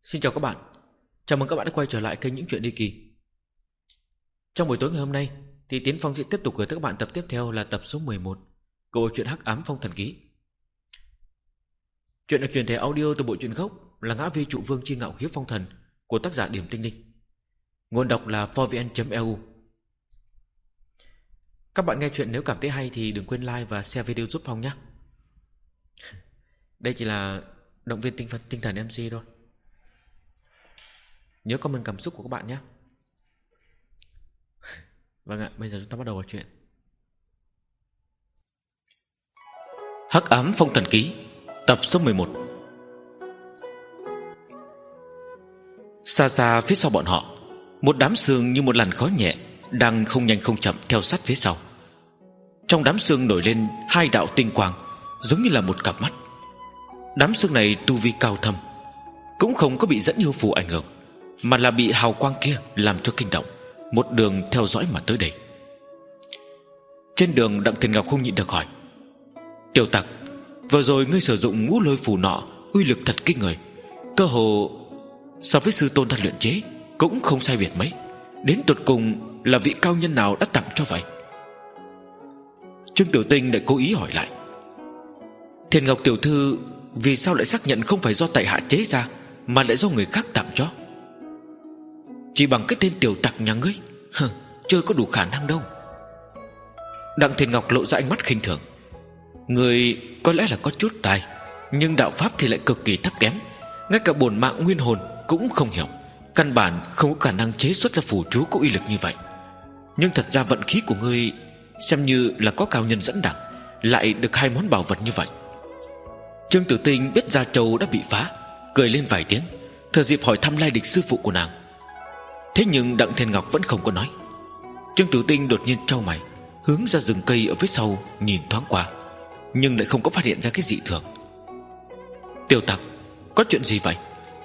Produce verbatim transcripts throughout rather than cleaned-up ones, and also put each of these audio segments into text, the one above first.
Xin chào các bạn. Chào mừng các bạn đã quay trở lại kênh Những Chuyện Ly Kỳ. Trong buổi tối ngày hôm nay thì Tiến Phong sẽ tiếp tục gửi tới các bạn tập tiếp theo là tập số mười một của bộ truyện Hắc Ám Phong Thần Ký. Chuyện được truyền thể audio từ bộ truyện gốc là Ngã Vi Trụ Vương Chi Ngạo Khiếu Phong Thần của tác giả Điểm Tinh Linh. Nguồn đọc là four v n chấm e u. Các bạn nghe chuyện nếu cảm thấy hay thì đừng quên like và share video giúp Phong nhé. Đây chỉ là động viên tinh thần, tinh thần em xê thôi. Nhớ comment cảm xúc của các bạn nhé. Vâng ạ, bây giờ chúng ta bắt đầu vào chuyện. Hắc Ám Phong Thần Ký, tập số mười một. Xa xa phía sau bọn họ, một đám sương như một làn khói nhẹ đang không nhanh không chậm theo sát phía sau. Trong đám sương nổi lên hai đạo tinh quang, giống như là một cặp mắt. Đám sương này tu vi cao thâm, cũng không có bị dẫn yêu phù ảnh hưởng, mà là bị hào quang kia làm cho kinh động, một đường theo dõi mà tới đây. Trên đường, Đặng Thiên Ngọc không nhịn được hỏi: Tiểu Tặc, vừa rồi ngươi sử dụng ngũ lôi phù nọ uy lực thật kinh người, cơ hồ so với sư tôn ta luyện chế cũng không sai biệt mấy. Đến tột cùng là vị cao nhân nào đã tặng cho vậy? Trương Tiểu Tinh lại cố ý hỏi lại: Thiên Ngọc tiểu thư vì sao lại xác nhận không phải do tại hạ chế ra, mà lại do người khác tặng cho? Chỉ bằng cái tên Tiểu Tặc nhà ngươi, hừ, chưa có đủ khả năng đâu. Đặng Thiên Ngọc lộ ra ánh mắt khinh thường: Người có lẽ là có chút tài, nhưng đạo pháp thì lại cực kỳ thấp kém. Ngay cả bổn mạng nguyên hồn cũng không hiểu, căn bản không có khả năng chế xuất ra phù chú có uy lực như vậy. Nhưng thật ra vận khí của ngươi xem như là có cao nhân dẫn đẳng, lại được hai món bảo vật như vậy. Trương Tử Tinh biết Gia Châu đã bị phá, cười lên vài tiếng, thừa dịp hỏi thăm lai lịch sư phụ của nàng. Thế nhưng Đặng Thiên Ngọc vẫn không có nói. Trương Tử Tinh đột nhiên trao mày, hướng ra rừng cây ở phía sau nhìn thoáng qua, nhưng lại không có phát hiện ra cái dị thường. Tiểu Tặc, có chuyện gì vậy?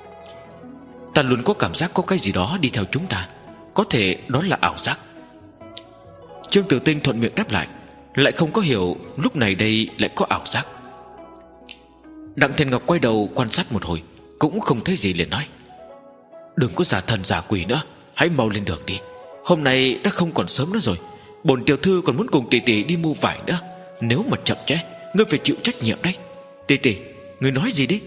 Ta luôn có cảm giác có cái gì đó đi theo chúng ta, có thể đó là ảo giác. Trương Tử Tinh thuận miệng đáp lại, lại không có hiểu lúc này đây lại có ảo giác. Đặng Thiên Ngọc quay đầu quan sát một hồi, cũng không thấy gì liền nói: Đừng có giả thần giả quỷ nữa, hãy mau lên đường đi. Hôm nay đã không còn sớm nữa rồi, bổn tiểu thư còn muốn cùng tỷ tỷ đi mua vải nữa. Nếu mà chậm trễ, ngươi phải chịu trách nhiệm đấy. Tỷ tỷ, ngươi nói gì đi?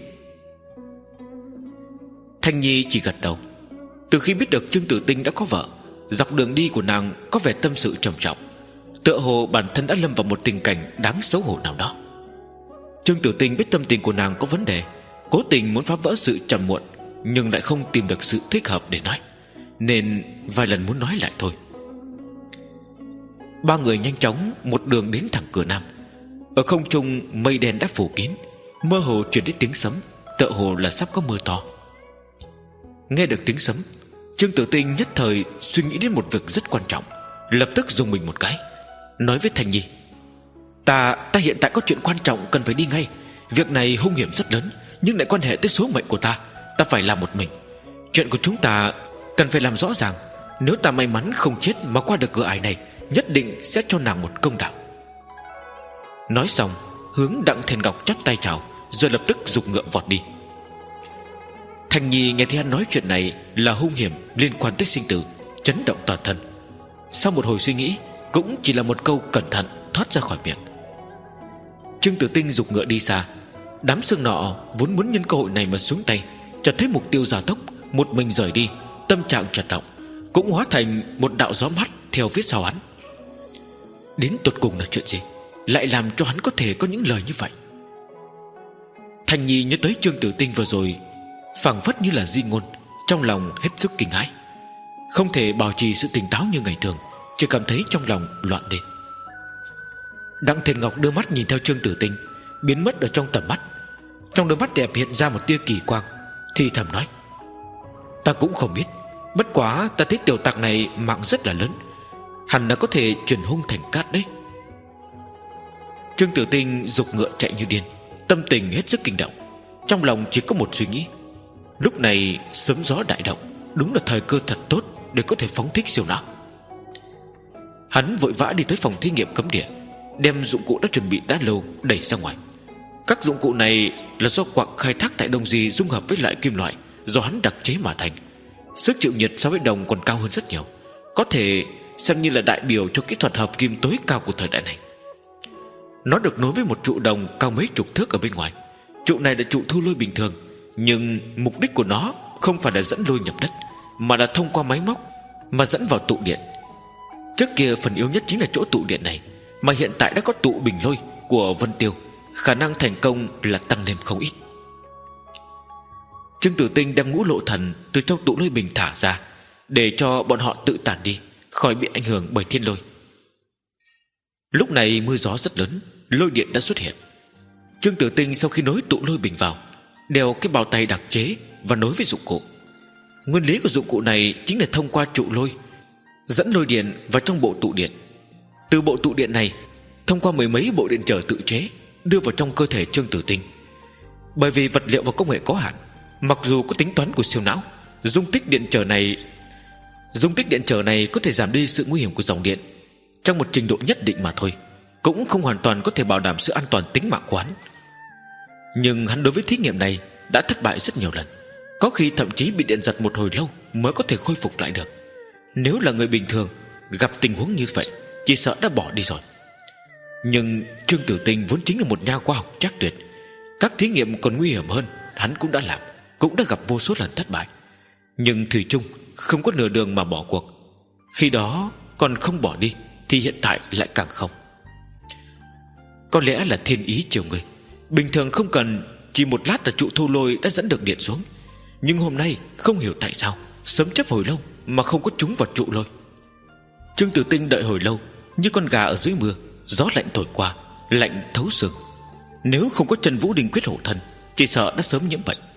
Thanh Nhi chỉ gật đầu. Từ khi biết được Trương Tử Tinh đã có vợ, dọc đường đi của nàng có vẻ tâm sự trầm trọng, tựa hồ bản thân đã lâm vào một tình cảnh đáng xấu hổ nào đó. Trương Tử Tinh biết tâm tình của nàng có vấn đề, cố tình muốn phá vỡ sự trầm muộn, nhưng lại không tìm được sự thích hợp để nói, nên vài lần muốn nói lại thôi. Ba người nhanh chóng một đường đến thẳng cửa nam. Ở không trung mây đen đã phủ kín, mơ hồ truyền đến tiếng sấm, tựa hồ là sắp có mưa to. Nghe được tiếng sấm, Trương Tử Tinh nhất thời suy nghĩ đến một việc rất quan trọng, lập tức dùng mình một cái, nói với Thanh Nhi: Ta, ta hiện tại có chuyện quan trọng cần phải đi ngay. Việc này hung hiểm rất lớn, nhưng lại quan hệ tới số mệnh của ta. Ta phải làm một mình. Chuyện của chúng ta cần phải làm rõ ràng. Nếu ta may mắn không chết mà qua được cửa ải này, nhất định sẽ cho nàng một công đạo. Nói xong, hướng Đặng Thiên Ngọc chắp tay chào, rồi lập tức giục ngựa vọt đi. Thanh Nhi nghe thấy hắn nói chuyện này là hung hiểm liên quan tới sinh tử, chấn động toàn thân. Sau một hồi suy nghĩ, cũng chỉ là một câu cẩn thận thoát ra khỏi miệng. Trương Tử Tinh giục ngựa đi xa. Đám sương nọ vốn muốn nhân cơ hội này mà xuống tay, chợt thấy mục tiêu gia tốc, một mình rời đi, tâm trạng chợt động, cũng hóa thành một đạo gió mát theo phía sau hắn. Đến tột cùng là chuyện gì lại làm cho hắn có thể có những lời như vậy? Thanh Nhi nhớ tới Trương Tử Tinh vừa rồi, phảng phất như là di ngôn, trong lòng hết sức kinh hãi, không thể bảo trì sự tỉnh táo như ngày thường, chỉ cảm thấy trong lòng loạn lên. Đặng Thiên Ngọc đưa mắt nhìn theo Trương Tử Tinh biến mất ở trong tầm mắt. Trong đôi mắt đẹp hiện ra một tia kỳ quang, thì thầm nói: Ta cũng không biết, bất quá ta thấy Tiểu Tặc này mạng rất là lớn, hẳn là có thể chuyển hung thành cát đấy. Trương Tử Tinh giục ngựa chạy như điên, tâm tình hết sức kinh động, trong lòng chỉ có một suy nghĩ: lúc này sấm gió đại động, đúng là thời cơ thật tốt để có thể phóng thích siêu não. Hắn vội vã đi tới phòng thí nghiệm cấm địa, đem dụng cụ đã chuẩn bị đã lâu đẩy ra ngoài. Các dụng cụ này là do quặng khai thác tại Đông Di dung hợp với lại kim loại, do hắn đặc chế mà thành. Sức chịu nhiệt so với đồng còn cao hơn rất nhiều, có thể xem như là đại biểu cho kỹ thuật hợp kim tối cao của thời đại này. Nó được nối với một trụ đồng cao mấy chục thước ở bên ngoài. Trụ này là trụ thu lôi bình thường, nhưng mục đích của nó không phải là dẫn lôi nhập đất, mà là thông qua máy móc mà dẫn vào tụ điện. Trước kia phần yếu nhất chính là chỗ tụ điện này, mà hiện tại đã có tụ bình lôi của Vân Tiêu, khả năng thành công là tăng lên không ít. Trương Tử Tinh đem ngũ lộ thần từ trong tụ lôi bình thả ra, để cho bọn họ tự tản đi, khỏi bị ảnh hưởng bởi thiên lôi. Lúc này mưa gió rất lớn, lôi điện đã xuất hiện. Trương Tử Tinh sau khi nối tụ lôi bình vào, đeo cái bao tay đặc chế và nối với dụng cụ. Nguyên lý của dụng cụ này chính là thông qua trụ lôi dẫn lôi điện vào trong bộ tụ điện. Từ bộ tụ điện này thông qua mười mấy bộ điện trở tự chế đưa vào trong cơ thể Trương Tử Tinh. Bởi vì vật liệu và công nghệ có hạn, mặc dù có tính toán của siêu não, dung tích điện trở này dung tích điện trở này có thể giảm đi sự nguy hiểm của dòng điện trong một trình độ nhất định mà thôi, cũng không hoàn toàn có thể bảo đảm sự an toàn tính mạng của hắn. Nhưng hắn đối với thí nghiệm này đã thất bại rất nhiều lần, có khi thậm chí bị điện giật một hồi lâu mới có thể khôi phục lại được. Nếu là người bình thường gặp tình huống như vậy, chỉ sợ đã bỏ đi rồi. Nhưng Trương Tử Tinh vốn chính là một nhà khoa học chắc tuyệt, các thí nghiệm còn nguy hiểm hơn hắn cũng đã làm, cũng đã gặp vô số lần thất bại. Nhưng thủy chung không có nửa đường mà bỏ cuộc. Khi đó còn không bỏ đi thì hiện tại lại càng không. Có lẽ là thiên ý chiều người. Bình thường không cần, chỉ một lát là trụ thu lôi đã dẫn được điện xuống. Nhưng hôm nay không hiểu tại sao sớm chấp hồi lâu mà không có trúng vào trụ lôi. Trương Tử Tinh đợi hồi lâu như con gà ở dưới mưa, gió lạnh thổi qua, lạnh thấu xương. Nếu không có chân Vũ Đình quyết hộ thân, chỉ sợ đã sớm nhiễm bệnh.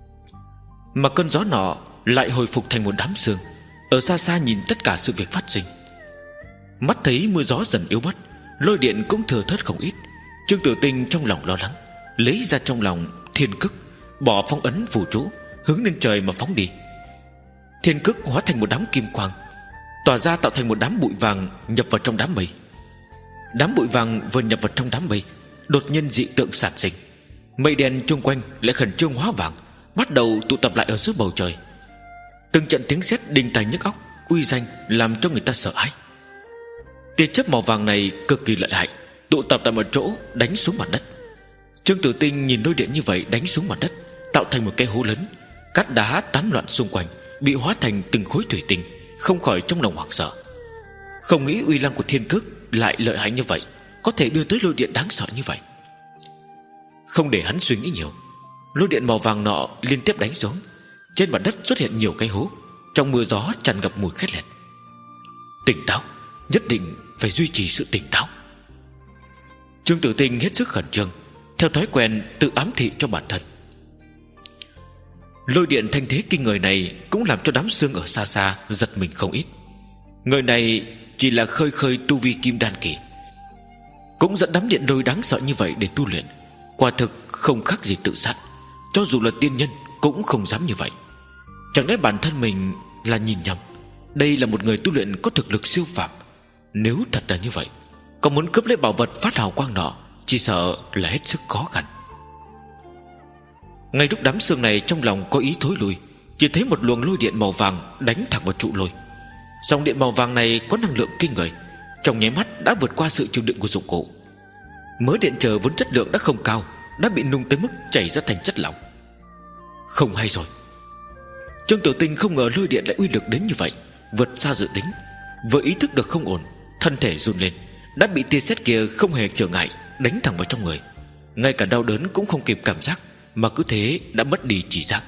Mà cơn gió nọ lại hồi phục thành một đám sương. Ở xa xa nhìn tất cả sự việc phát sinh, mắt thấy mưa gió dần yếu bớt, lôi điện cũng thừa thớt không ít. Trương Tử Tinh trong lòng lo lắng, lấy ra trong lòng thiên cức, bỏ phong ấn phù chú, hướng lên trời mà phóng đi. Thiên cức hóa thành một đám kim quang, tỏa ra tạo thành một đám bụi vàng nhập vào trong đám mây. Đám bụi vàng vừa nhập vào trong đám mây, đột nhiên dị tượng sản sinh. Mây đen chung quanh lại khẩn trương hóa vàng, bắt đầu tụ tập lại ở giữa bầu trời. Từng trận tiếng sét đinh tai nhức óc, uy danh làm cho người ta sợ hãi. Tia chớp màu vàng này cực kỳ lợi hại, tụ tập tại một chỗ đánh xuống mặt đất. Trương Tử Tinh nhìn lôi điện như vậy đánh xuống mặt đất, tạo thành một cái hố lớn. Cát đá tán loạn xung quanh, bị hóa thành từng khối thủy tinh, không khỏi trong lòng hoảng sợ. Không nghĩ uy năng của thiên cước lại lợi hại như vậy, có thể đưa tới lôi điện đáng sợ như vậy. Không để hắn suy nghĩ nhiều, lôi điện màu vàng nọ liên tiếp đánh xuống. Trên mặt đất xuất hiện nhiều cái hố, trong mưa gió tràn ngập mùi khét lẹt. Tỉnh táo, nhất định phải duy trì sự tỉnh táo. Trương Tử Tinh hết sức khẩn trương, theo thói quen tự ám thị cho bản thân. Lôi điện thanh thế kinh người này cũng làm cho đám sương ở xa xa giật mình không ít. Người này chỉ là khơi khơi tu vi kim đan kỳ, cũng dẫn đám điện lôi đáng sợ như vậy để tu luyện, quả thực không khác gì tự sát. Cho dù là tiên nhân cũng không dám như vậy. Chẳng lẽ bản thân mình là nhìn nhầm? Đây là một người tu luyện có thực lực siêu phàm. Nếu thật là như vậy, có muốn cướp lấy bảo vật phát hào quang nọ, chỉ sợ là hết sức khó khăn. Ngay lúc đám sương này trong lòng có ý thối lui, chỉ thấy một luồng lôi điện màu vàng đánh thẳng vào trụ lôi. Dòng điện màu vàng này có năng lượng kinh người, trong nháy mắt đã vượt qua sự chịu đựng của dụng cụ. Mớ điện trở vốn chất lượng đã không cao, đã bị nung tới mức chảy ra thành chất lỏng. Không hay rồi. Trương Tử Tinh không ngờ lôi điện lại uy lực đến như vậy, vượt xa dự tính. Vừa ý thức được không ổn, thân thể run lên, đã bị tia sét kia không hề trở ngại đánh thẳng vào trong người. Ngay cả đau đớn cũng không kịp cảm giác, mà cứ thế đã mất đi trí giác.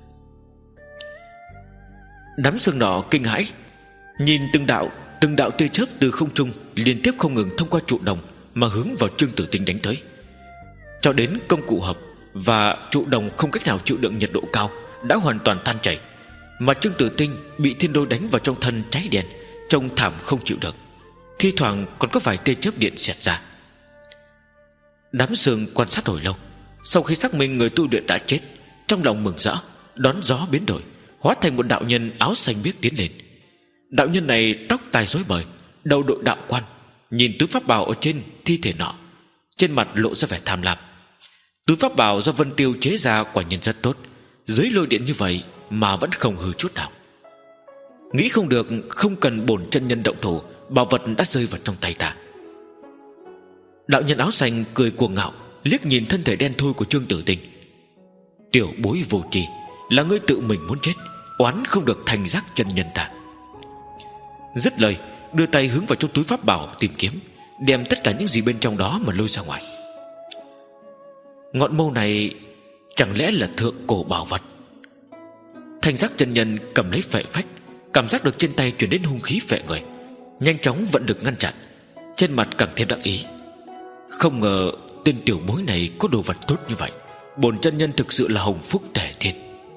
Đám sương nọ kinh hãi, nhìn từng đạo từng đạo tia chớp từ không trung liên tiếp không ngừng thông qua trụ đồng mà hướng vào Trương Tử Tinh đánh tới. Cho đến công cụ hợp và trụ đồng không cách nào chịu đựng nhiệt độ cao, đã hoàn toàn tan chảy. Mà Trương Tử Tinh bị thiên lôi đánh vào trong thân cháy đen, trông thảm không chịu được, thi thoảng còn có vài tia chớp điện xẹt ra. Đám sương quan sát hồi lâu, sau khi xác minh người tu luyện đã chết, trong lòng mừng rỡ, đón gió biến đổi, hóa thành một đạo nhân áo xanh biếc tiến lên. Đạo nhân này tóc tai rối bời, đầu đội đạo quan, nhìn túi pháp bào ở trên thi thể nọ, trên mặt lộ ra vẻ tham lam. Túi pháp bào do Vân Tiêu chế ra quả nhiên rất tốt, Dưới lôi điện như vậy mà vẫn không hư chút nào. Nghĩ không được, không cần bổn chân nhân động thủ, bảo vật đã rơi vào trong tay ta. Đạo nhân áo xanh cười cuồng ngạo, liếc nhìn thân thể đen thui của Trương Tử Tinh. Tiểu bối vô tri, là ngươi tự mình muốn chết, oán không được thành giác chân nhân ta. Dứt lời, đưa tay hướng vào trong túi pháp bảo tìm kiếm, đem tất cả những gì bên trong đó mà lôi ra ngoài. Ngọn mâu này chẳng lẽ là thượng cổ bảo vật? Thành giác chân nhân cầm lấy phệ phách, cảm giác được trên tay truyền đến hung khí phệ người, nhanh chóng vận được ngăn chặn, trên mặt càng thêm đắc ý. Không ngờ tên tiểu bối này có đồ vật tốt như vậy, bổn chân nhân thực sự là hồng phúc tề thiên.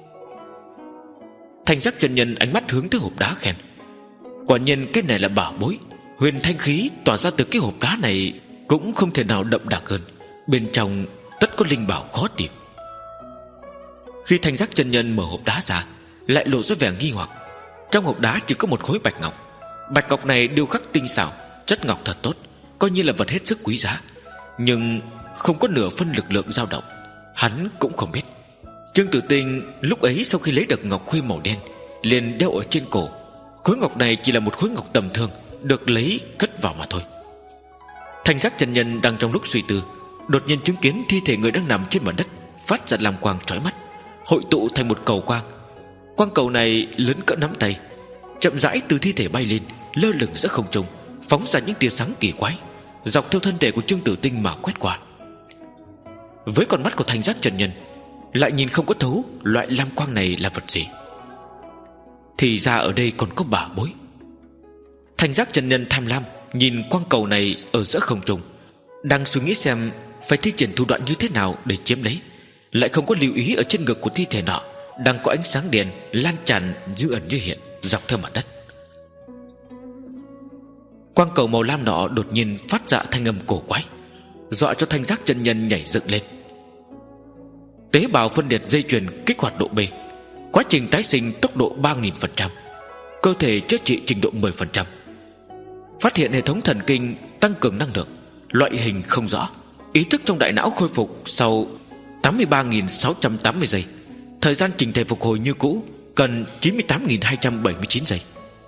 Thành giác chân nhân ánh mắt hướng tới hộp đá khen: quả nhiên cái này là bảo bối. Huyền thanh khí tỏa ra từ cái hộp đá này cũng không thể nào đậm đặc hơn, bên trong tất có linh bảo khó tìm. Khi Thanh giác chân nhân mở hộp đá ra, lại lộ ra vẻ nghi hoặc. Trong hộp đá chỉ có một khối bạch ngọc. Bạch ngọc này điêu khắc tinh xảo, chất ngọc thật tốt, coi như là vật hết sức quý giá, nhưng không có nửa phân lực lượng dao động. Hắn cũng không biết Trương Tử Tinh lúc ấy sau khi lấy được ngọc khuê màu đen liền đeo ở trên cổ. Khối ngọc này chỉ là một khối ngọc tầm thường, được lấy cất vào mà thôi. Thanh giác chân nhân đang trong lúc suy tư, đột nhiên chứng kiến thi thể người đang nằm trên mặt đất phát ra lam quang chói mắt, hội tụ thành một cầu quang. Quang cầu này lớn cỡ nắm tay, chậm rãi từ thi thể bay lên, lơ lửng giữa không trung, phóng ra những tia sáng kỳ quái, dọc theo thân thể của Trương Tử Tinh mà quét qua. Với con mắt của Thanh giác chân nhân lại nhìn không có thấu loại lam quang này là vật gì. Thì ra ở đây còn có bảo bối. Thanh giác chân nhân tham lam nhìn quang cầu này ở giữa không trung, đang suy nghĩ xem phải thi triển thủ đoạn như thế nào để chiếm lấy, lại không có lưu ý ở trên ngực của thi thể nọ đang có ánh sáng đèn lan tràn như ẩn như hiện dọc theo mặt đất. Quang cầu màu lam nọ đột nhiên phát ra thanh âm cổ quái, dọa cho Thanh giác chân nhân nhảy dựng lên. Tế bào phân liệt dây chuyền kích hoạt độ B, quá trình tái sinh tốc độ ba nghìn phần trăm, cơ thể chữa trị trình độ mười phần trăm, phát hiện hệ thống thần kinh tăng cường năng lượng, loại hình không rõ, ý thức trong đại não khôi phục sau tám mươi ba nghìn sáu trăm tám mươi giây, thời gian trình thể phục hồi như cũ cần chín mươi tám nghìn hai trăm bảy mươi chín giây.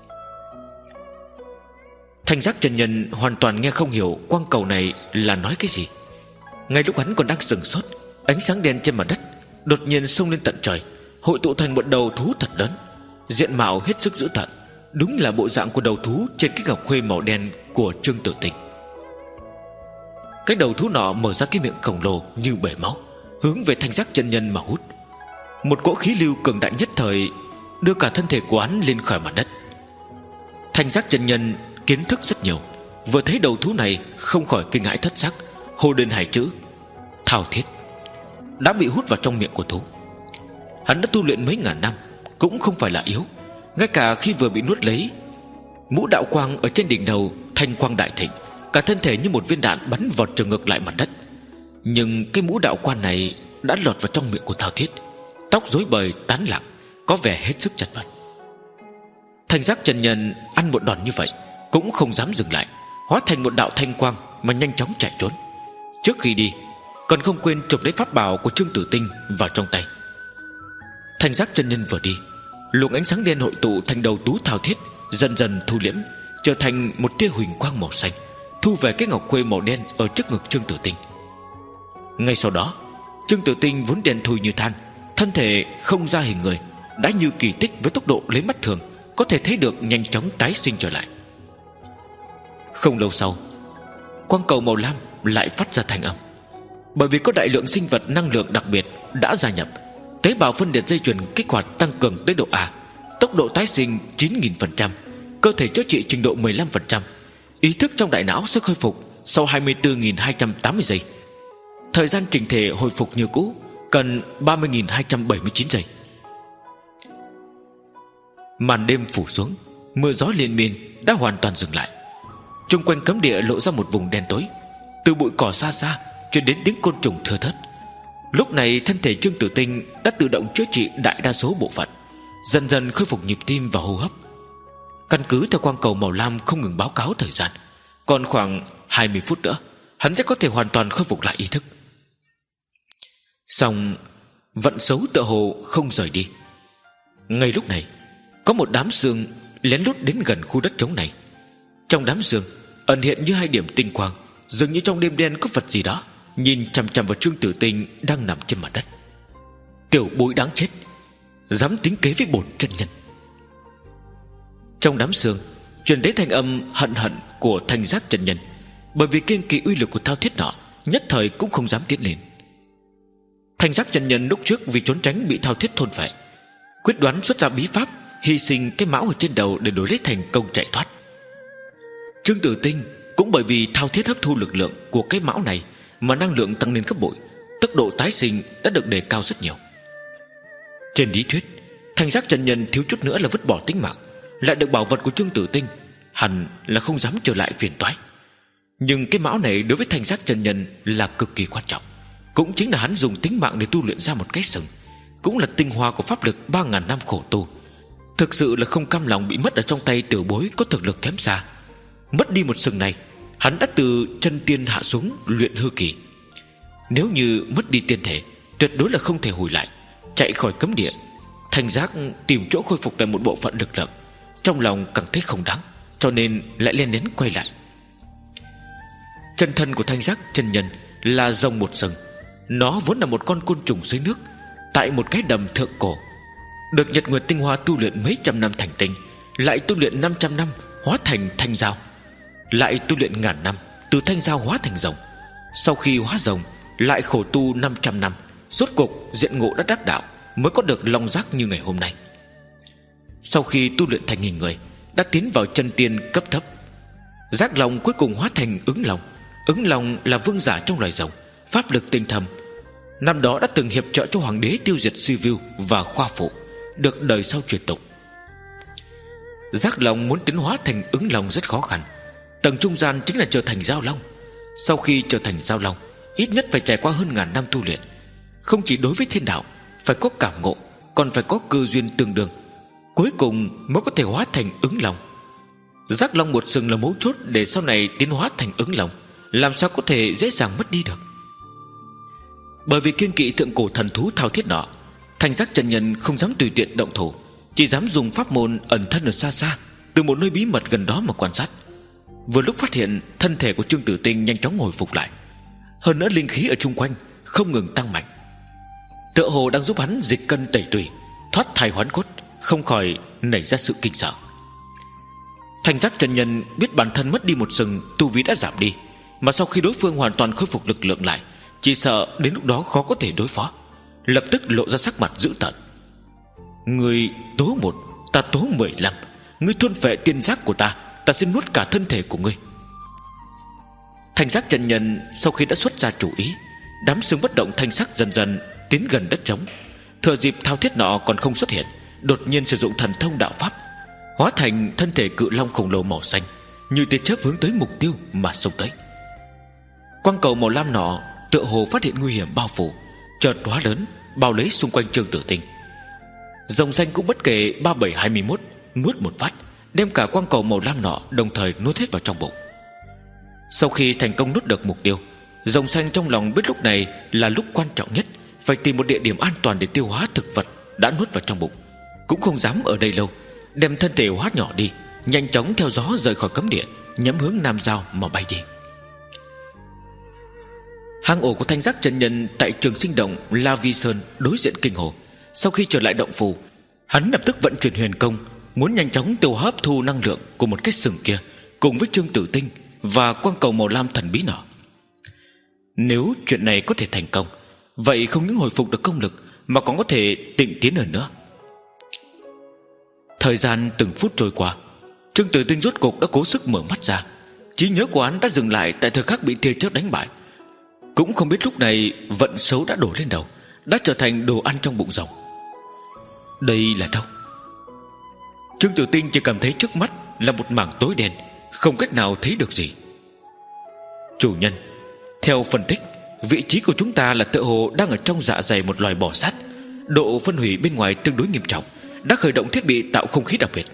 Thanh giác chân nhân hoàn toàn nghe không hiểu quang cầu này là nói cái gì. Ngay lúc hắn còn đang sửng sốt, ánh sáng đen trên mặt đất đột nhiên xông lên tận trời, hội tụ thành một đầu thú thật lớn, diện mạo hết sức dữ tợn, đúng là bộ dạng của đầu thú trên cái ngọc khuê màu đen của Trương Tử Tinh. Cái đầu thú nọ mở ra cái miệng khổng lồ như bể máu, hướng về Thanh giác chân nhân mà hút. Một cỗ khí lưu cường đại nhất thời đưa cả thân thể của hắn lên khỏi mặt đất. Thanh giác chân nhân kiến thức rất nhiều, vừa thấy đầu thú này không khỏi kinh hãi thất sắc, hô lên hai chữ thao thiết, đã bị hút vào trong miệng của thú. Hắn đã tu luyện mấy ngàn năm, cũng không phải là yếu. Ngay cả khi vừa bị nuốt lấy, mũ đạo quang ở trên đỉnh đầu thanh quang đại thịnh, cả thân thể như một viên đạn bắn vọt trở ngược lại mặt đất. Nhưng cái mũ đạo quang này đã lọt vào trong miệng của thao thiết, tóc rối bời tán lạc, có vẻ hết sức chật vật. Thanh giác chân nhân ăn một đòn như vậy cũng không dám dừng lại, hóa thành một đạo thanh quang mà nhanh chóng chạy trốn. Trước khi đi còn không quên chụp lấy pháp bảo của Trương Tử Tinh vào trong tay. Thanh giác chân nhân vừa đi, luồng ánh sáng đen hội tụ thành đầu tú thao thiết dần dần thu liễm, trở thành một tia huỳnh quang màu xanh, thu về cái ngọc khuê màu đen ở trước ngực Trương Tử Tinh. Ngay sau đó, Trương Tử Tinh vốn đen thui như than, thân thể không ra hình người, đã như kỳ tích với tốc độ lấy mắt thường có thể thấy được nhanh chóng tái sinh trở lại. Không lâu sau, quang cầu màu lam lại phát ra thanh âm. Bởi vì có đại lượng sinh vật năng lượng đặc biệt đã gia nhập, tế bào phân liệt dây chuyền kích hoạt tăng cường tới độ A, tốc độ tái sinh chín nghìn phần trăm, cơ thể chữa trị trình độ mười lăm phần trăm, ý thức trong đại não sẽ khôi phục sau hai mươi tư nghìn hai trăm tám mươi giây, thời gian trình thể hồi phục như cũ cần ba mươi nghìn hai trăm bảy mươi chín giây. Màn đêm phủ xuống, mưa gió liên miên đã hoàn toàn dừng lại. Chung quanh cấm địa lộ ra một vùng đen tối, từ bụi cỏ xa xa truyền đến tiếng côn trùng thưa thớt. Lúc này thân thể Trương Tử Tinh đã tự động chữa trị đại đa số bộ phận, dần dần khôi phục nhịp tim và hô hấp. Căn cứ theo quang cầu màu lam không ngừng báo cáo thời gian, còn khoảng hai mươi phút nữa hắn sẽ có thể hoàn toàn khôi phục lại ý thức. Song vận xấu tựa hồ không rời đi. Ngay lúc này, có một đám sương lén lút đến gần khu đất trống này. Trong đám sương ẩn hiện như hai điểm tinh quang, dường như trong đêm đen có vật gì đó nhìn chằm chằm vào Trương Tử Tinh đang nằm trên mặt đất. Tiểu bối đáng chết, dám tính kế với bổn chân nhân. Trong đám sương truyền đến thanh âm hận hận của Thanh Giác chân nhân, bởi vì kiêng kỵ uy lực của thao thiết nọ, nhất thời cũng không dám tiến lên. Thanh Giác chân nhân lúc trước vì trốn tránh bị thao thiết thôn phệ, quyết đoán xuất ra bí pháp hy sinh cái mão ở trên đầu để đổi lấy thành công chạy thoát. Trương Tử Tinh cũng bởi vì thao thiết hấp thu lực lượng của cái mão này mà năng lượng tăng lên gấp bội, tốc độ tái sinh đã được đề cao rất nhiều. Trên lý thuyết, Thanh Giác chân nhân thiếu chút nữa là vứt bỏ tính mạng, lại được bảo vật của Trương Tử Tinh, hẳn là không dám trở lại phiền toái. Nhưng cái mão này đối với Thanh Giác chân nhân là cực kỳ quan trọng, cũng chính là hắn dùng tính mạng để tu luyện ra một cái sừng, cũng là tinh hoa của pháp lực ba ngàn năm khổ tu. Thực sự là không cam lòng bị mất ở trong tay tiểu bối có thực lực kém xa. Mất đi một sừng này, hắn đã từ chân tiên hạ xuống luyện hư kỳ. Nếu như mất đi tiên thể, tuyệt đối là không thể hồi lại. Chạy khỏi cấm địa, Thanh Giác tìm chỗ khôi phục lại một bộ phận lực lượng, trong lòng càng thấy không đáng, cho nên lại len lén quay lại. Chân thân của Thanh Giác chân nhân là rồng một sừng. Nó vốn là một con côn trùng dưới nước, tại một cái đầm thượng cổ, được Nhật Nguyệt tinh hoa tu luyện mấy trăm năm thành tinh, lại tu luyện năm trăm năm hóa thành thanh dao, lại tu luyện ngàn năm từ thanh dao hóa thành rồng. Sau khi hóa rồng, lại khổ tu năm trăm năm, rốt cục diện ngộ đã đắc đạo, mới có được long giác như ngày hôm nay. Sau khi tu luyện thành hình người, đã tiến vào chân tiên cấp thấp. Giác long cuối cùng hóa thành ứng long. Ứng long là vương giả trong loài rồng, pháp lực tinh thâm. Năm đó đã từng hiệp trợ cho hoàng đế tiêu diệt Sivu và Khoa Phụ, được đời sau truyền tục. Giác long muốn tiến hóa thành ứng long rất khó khăn. Tầng trung gian chính là trở thành giao long. Sau khi trở thành giao long, ít nhất phải trải qua hơn ngàn năm tu luyện. Không chỉ đối với thiên đạo phải có cảm ngộ, còn phải có cơ duyên tương đương, cuối cùng mới có thể hóa thành ứng long. Giác long một sừng là mấu chốt để sau này tiến hóa thành ứng long, làm sao có thể dễ dàng mất đi được. Bởi vì kiêng kỵ thượng cổ thần thú thao thiết nọ, Thanh Giác chân nhân không dám tùy tiện động thủ, chỉ dám dùng pháp môn ẩn thân ở xa xa, từ một nơi bí mật gần đó mà quan sát. Vừa lúc phát hiện thân thể của Trương Tử Tinh nhanh chóng hồi phục lại, hơn nữa linh khí ở chung quanh không ngừng tăng mạnh, tựa hồ đang giúp hắn dịch cân tẩy tùy, thoát thai hoán cốt, không khỏi nảy ra sự kinh sợ. Thanh Giác chân nhân biết bản thân mất đi một sừng, tu vi đã giảm đi, mà sau khi đối phương hoàn toàn khôi phục lực lượng lại, chỉ sợ đến lúc đó khó có thể đối phó, lập tức lộ ra sắc mặt dữ tợn. Ngươi tố một, ta tố mười lăm. Ngươi thôn phệ tiên giác của ta, ta sẽ nuốt cả thân thể của ngươi. Thanh Giác chân nhân sau khi đã xuất ra chủ ý, đám sương bất động thanh sắc dần dần tiến gần đất trống. Thừa dịp thao thiết nọ còn không xuất hiện, đột nhiên sử dụng thần thông đạo pháp, hóa thành thân thể cự long khổng lồ màu xanh, như tia chớp hướng tới mục tiêu mà xông tới. Quang cầu màu lam nọ tựa hồ phát hiện nguy hiểm bao phủ, chợt hóa lớn, bao lấy xung quanh Trương Tử Tinh. Rồng xanh cũng bất kể ba bảy hai mươi mốt, nuốt một phát, đem cả quang cầu màu lam nọ đồng thời nuốt hết vào trong bụng. Sau khi thành công nuốt được mục tiêu, rồng xanh trong lòng biết lúc này là lúc quan trọng nhất, phải tìm một địa điểm an toàn để tiêu hóa thực vật đã nuốt vào trong bụng. Cũng không dám ở đây lâu, đem thân thể hóa nhỏ đi, nhanh chóng theo gió rời khỏi cấm địa, nhắm hướng Nam Giao mà bay đi. Hang ổ của Thanh Giác chân nhân tại Trường Sinh Động La Vi Sơn đối diện kinh hồ. Sau khi trở lại động phủ, hắn lập tức vận chuyển huyền công, muốn nhanh chóng tiêu hấp thu năng lượng của một cái sừng kia, cùng với Trương Tử Tinh và quang cầu màu lam thần bí nọ. Nếu chuyện này có thể thành công, vậy không những hồi phục được công lực, mà còn có thể tịnh tiến hơn nữa. Thời gian từng phút trôi qua, Trương Tử Tinh rốt cục đã cố sức mở mắt ra. Trí nhớ của hắn đã dừng lại tại thời khắc bị tia chớp đánh bại. Cũng không biết lúc này vận xấu đã đổ lên đầu, đã trở thành đồ ăn trong bụng rồng. Đây là đâu? Trương Tử Tinh chỉ cảm thấy trước mắt là một mảng tối đen, không cách nào thấy được gì. Chủ nhân, theo phân tích, vị trí của chúng ta là tựa hồ đang ở trong dạ dày một loài bò sát. Độ phân hủy bên ngoài tương đối nghiêm trọng, đã khởi động thiết bị tạo không khí đặc biệt.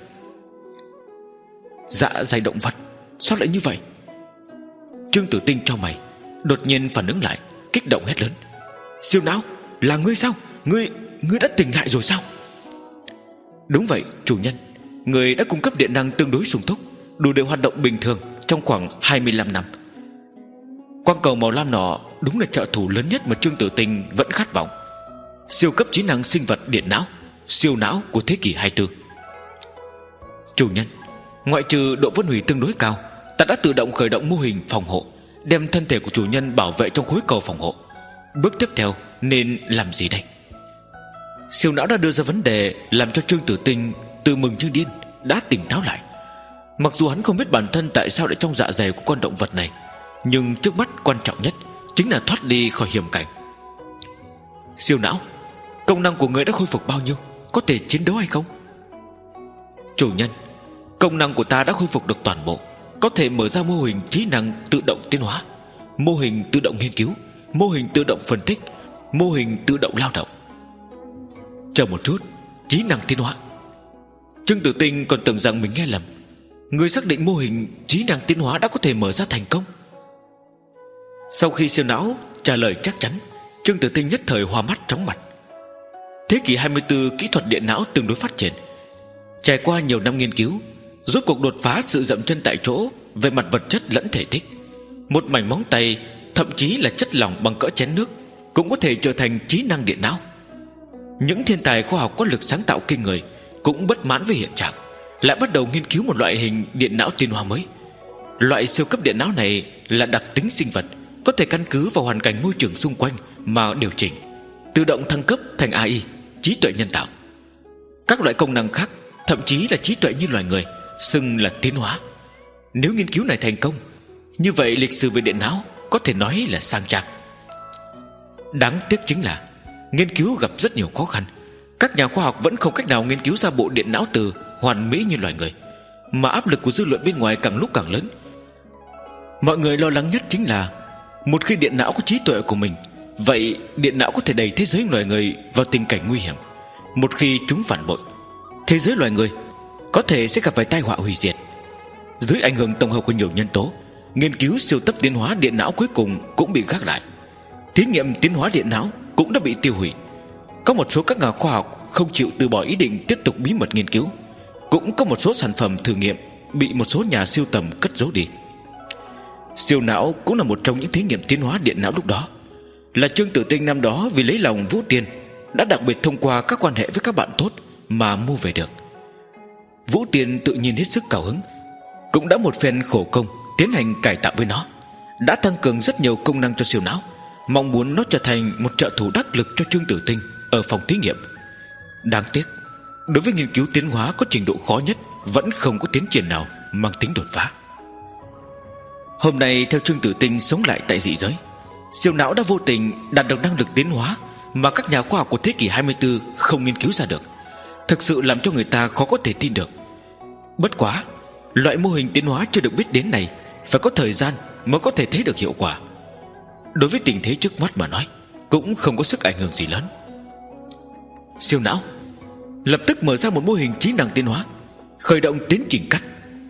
Dạ dày động vật, sao lại như vậy? Trương Tử Tinh cho mày, đột nhiên phản ứng lại, kích động hét lớn: Siêu não, là ngươi sao? Ngươi, ngươi đã tỉnh lại rồi sao? Đúng vậy chủ nhân, người đã cung cấp điện năng tương đối sung túc, đủ để hoạt động bình thường trong khoảng hai mươi lăm năm. Quang cầu màu lam nọ đúng là trợ thủ lớn nhất mà Trương Tử Tinh vẫn khát vọng. Siêu cấp trí năng sinh vật điện não, siêu não của thế kỷ hai mươi tư. Chủ nhân, ngoại trừ độ phân hủy tương đối cao, ta đã tự động khởi động mô hình phòng hộ, đem thân thể của chủ nhân bảo vệ trong khối cầu phòng hộ. Bước tiếp theo nên làm gì đây? Siêu não đã đưa ra vấn đề, làm cho Trương Tử Tinh từ mừng như điên đã tỉnh táo lại. Mặc dù hắn không biết bản thân tại sao lại trong dạ dày của con động vật này, nhưng trước mắt quan trọng nhất chính là thoát đi khỏi hiểm cảnh. Siêu não, công năng của người đã khôi phục bao nhiêu? Có thể chiến đấu hay không? Chủ nhân, công năng của ta đã khôi phục được toàn bộ, có thể mở ra mô hình trí năng tự động tiến hóa, mô hình tự động nghiên cứu, mô hình tự động phân tích, mô hình tự động lao động. Chờ một chút, trí năng tiến hóa. Trương Tử Tinh còn tưởng rằng mình nghe lầm. Người xác định mô hình trí năng tiến hóa đã có thể mở ra thành công. Sau khi siêu não trả lời chắc chắn, Trương Tử Tinh nhất thời hoa mắt chóng mặt. Thế kỷ hai mươi tư kỹ thuật điện não tương đối phát triển. Trải qua nhiều năm nghiên cứu, rốt cuộc đột phá sự dậm chân tại chỗ về mặt vật chất lẫn thể tích. Một mảnh móng tay, thậm chí là chất lỏng bằng cỡ chén nước, cũng có thể trở thành trí năng điện não. Những thiên tài khoa học có lực sáng tạo kinh người cũng bất mãn với hiện trạng, lại bắt đầu nghiên cứu một loại hình điện não tiến hóa mới. Loại siêu cấp điện não này là đặc tính sinh vật, có thể căn cứ vào hoàn cảnh môi trường xung quanh mà điều chỉnh, tự động thăng cấp thành a i, trí tuệ nhân tạo. Các loại công năng khác, thậm chí là trí tuệ như loài người, xưng là tiến hóa. Nếu nghiên cứu này thành công, như vậy lịch sử về điện não có thể nói là sang trang. Đáng tiếc chính là nghiên cứu gặp rất nhiều khó khăn. Các nhà khoa học vẫn không cách nào nghiên cứu ra bộ điện não từ hoàn mỹ như loài người, mà áp lực của dư luận bên ngoài càng lúc càng lớn. Mọi người lo lắng nhất chính là một khi điện não có trí tuệ của mình, vậy điện não có thể đẩy thế giới loài người vào tình cảnh nguy hiểm. Một khi chúng phản bội, thế giới loài người có thể sẽ gặp phải tai họa hủy diệt. Dưới ảnh hưởng tổng hợp của nhiều nhân tố, nghiên cứu siêu tốc tiến hóa điện não cuối cùng cũng bị gác lại. Thí nghiệm tiến hóa điện não cũng đã bị tiêu hủy. Có một số các nhà khoa học không chịu từ bỏ ý định tiếp tục bí mật nghiên cứu. Cũng có một số sản phẩm thử nghiệm bị một số nhà sưu tầm cất giấu đi. Siêu não cũng là một trong những thí nghiệm tiến hóa điện não lúc đó. Là Trương Tử Tinh năm đó vì lấy lòng Vũ Tiên đã đặc biệt thông qua các quan hệ với các bạn tốt mà mua về được. Vũ Tiên tự nhiên hết sức cao hứng, cũng đã một phen khổ công tiến hành cải tạo với nó, đã tăng cường rất nhiều công năng cho siêu não, mong muốn nó trở thành một trợ thủ đắc lực cho Trương Tử Tinh ở phòng thí nghiệm. Đáng tiếc, đối với nghiên cứu tiến hóa có trình độ khó nhất, vẫn không có tiến triển nào mang tính đột phá. Hôm nay theo Trương Tử Tinh sống lại tại dị giới, siêu não đã vô tình đạt được năng lực tiến hóa mà các nhà khoa học của thế kỷ hai mươi tư không nghiên cứu ra được, thực sự làm cho người ta khó có thể tin được. Bất quá, loại mô hình tiến hóa chưa được biết đến này phải có thời gian mới có thể thấy được hiệu quả. Đối với tình thế trước mắt mà nói, cũng không có sức ảnh hưởng gì lớn. Siêu não lập tức mở ra một mô hình trí năng tiến hóa, khởi động tiến trình cắt.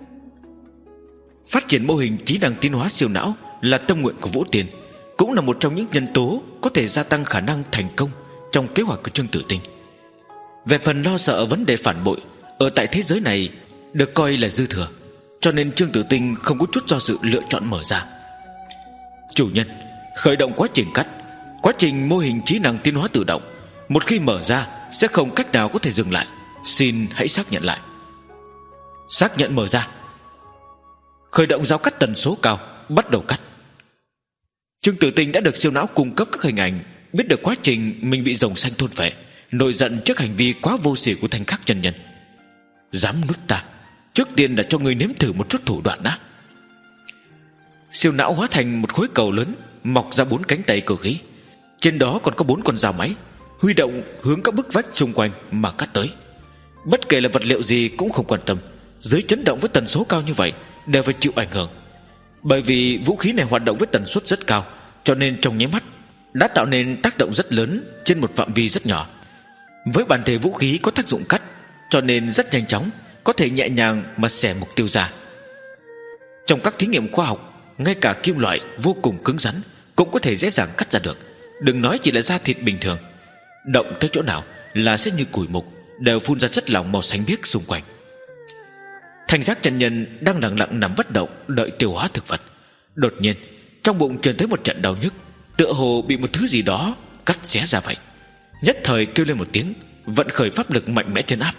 Phát triển mô hình trí năng tiến hóa siêu não là tâm nguyện của Vũ Tiên, cũng là một trong những nhân tố có thể gia tăng khả năng thành công trong kế hoạch của Trương Tử Tinh. Về phần lo sợ vấn đề phản bội ở tại thế giới này được coi là dư thừa, cho nên Trương Tử Tinh không có chút do dự lựa chọn mở ra. Chủ nhân, khởi động quá trình cắt. Quá trình mô hình trí năng tiến hóa tự động, một khi mở ra sẽ không cách nào có thể dừng lại. Xin hãy xác nhận lại. Xác nhận mở ra. Khởi động dao cắt tần số cao, bắt đầu cắt. Trương Tử Tinh đã được siêu não cung cấp các hình ảnh, biết được quá trình mình bị rồng xanh thôn phệ, nổi giận trước hành vi quá vô sỉ của Thanh Khắc chân nhân. Dám nuốt ta, trước tiên là cho ngươi nếm thử một chút thủ đoạn đã. Siêu não hóa thành một khối cầu lớn, mọc ra bốn cánh tay cơ khí, trên đó còn có bốn con dao máy, huy động hướng các bức vách xung quanh mà cắt tới. Bất kể là vật liệu gì cũng không quan tâm, dưới chấn động với tần số cao như vậy đều phải chịu ảnh hưởng. Bởi vì vũ khí này hoạt động với tần suất rất cao, cho nên trong nháy mắt đã tạo nên tác động rất lớn trên một phạm vi rất nhỏ. Với bản thể vũ khí có tác dụng cắt, cho nên rất nhanh chóng có thể nhẹ nhàng mà xẻ mục tiêu ra. Trong các thí nghiệm khoa học, ngay cả kim loại vô cùng cứng rắn cũng có thể dễ dàng cắt ra được, đừng nói chỉ là da thịt bình thường. Động tới chỗ nào là sẽ như củi mục, đều phun ra chất lỏng màu xanh biếc xung quanh. Thành Giác chân nhân đang lặng lặng nằm bất động đợi tiêu hóa thực vật. Đột nhiên trong bụng truyền tới một trận đau nhức, tựa hồ bị một thứ gì đó cắt xé ra vậy. Nhất thời kêu lên một tiếng, vận khởi pháp lực mạnh mẽ trấn áp.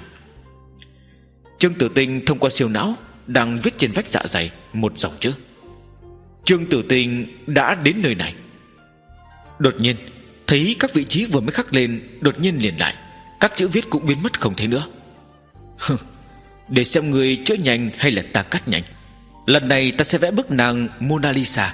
Trương Tử Tinh thông qua siêu não đang viết trên vách dạ dày một dòng chữ: Trương Tử Tinh đã đến nơi này. Đột nhiên thấy các vị trí vừa mới khắc lên đột nhiên liền lại, các chữ viết cũng biến mất không thấy nữa. Để xem người chữa nhanh hay là ta cắt nhanh. Lần này ta sẽ vẽ bức nàng Mona Lisa.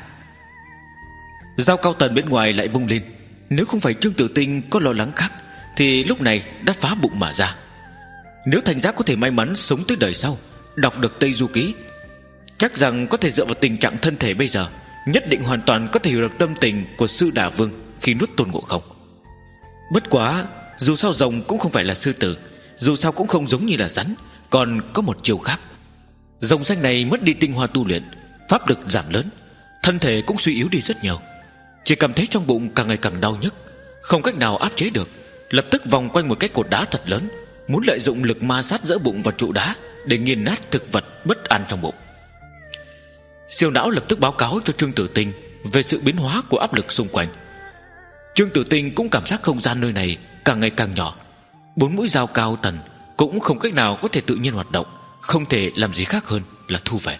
Dao cao tần bên ngoài lại vung lên. Nếu không phải Trương Tử Tinh có lo lắng khác thì lúc này đã phá bụng mà ra. Nếu Thành Giác có thể may mắn sống tới đời sau, đọc được Tây Du Ký, chắc rằng có thể dựa vào tình trạng thân thể bây giờ, nhất định hoàn toàn có thể hiểu được tâm tình của Sư Đà Vương khi nuốt Tôn Ngộ Không. Bất quá dù sao rồng cũng không phải là sư tử, dù sao cũng không giống như là rắn, còn có một chiều khác. Rồng xanh này mất đi tinh hoa tu luyện, pháp lực giảm lớn, thân thể cũng suy yếu đi rất nhiều. Chỉ cảm thấy trong bụng càng ngày càng đau nhức, không cách nào áp chế được, lập tức vòng quanh một cái cột đá thật lớn, muốn lợi dụng lực ma sát giữa bụng và trụ đá để nghiền nát thực vật bất an trong bụng. Siêu não lập tức báo cáo cho Trương Tử Tinh về sự biến hóa của áp lực xung quanh. Trương Tử Tinh cũng cảm giác không gian nơi này càng ngày càng nhỏ. Bốn mũi dao cao tần cũng không cách nào có thể tự nhiên hoạt động, không thể làm gì khác hơn là thu về.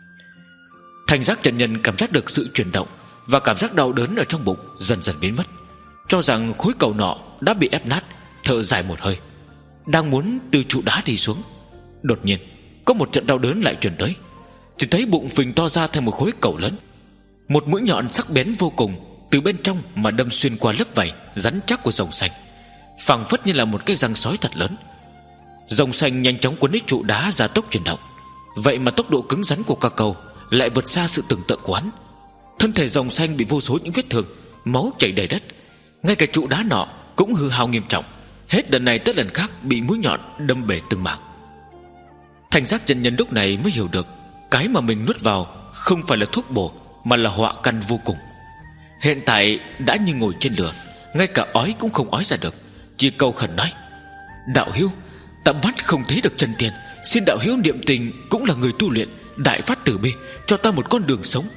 Thành Giác chân nhân cảm giác được sự chuyển động và cảm giác đau đớn ở trong bụng dần dần biến mất, cho rằng khối cầu nọ đã bị ép nát, thở dài một hơi, đang muốn từ trụ đá đi xuống. Đột nhiên có một trận đau đớn lại truyền tới. Chỉ thấy bụng phình to ra thành một khối cầu lớn, một mũi nhọn sắc bén vô cùng từ bên trong mà đâm xuyên qua lớp vảy rắn chắc của rồng xanh, phảng phất như là một cái răng sói thật lớn. Rồng xanh nhanh chóng cuốn lấy trụ đá gia tốc chuyển động. Vậy mà tốc độ cứng rắn của ca cầu lại vượt xa sự tưởng tượng của hắn. Thân thể rồng xanh bị vô số những vết thương, máu chảy đầy đất. Ngay cả trụ đá nọ cũng hư hao nghiêm trọng, hết lần này tới lần khác bị mũi nhọn đâm bể từng mảng. Thành Giác chân nhân lúc này mới hiểu được cái mà mình nuốt vào không phải là thuốc bổ, mà là họa căn vô cùng. Hiện tại đã như ngồi trên lửa, ngay cả ói cũng không ói ra được, chỉ cầu khẩn nói: Đạo hữu, ta mắt không thấy được chân tiền, xin đạo hữu niệm tình, cũng là người tu luyện, đại phát từ bi, cho ta một con đường sống.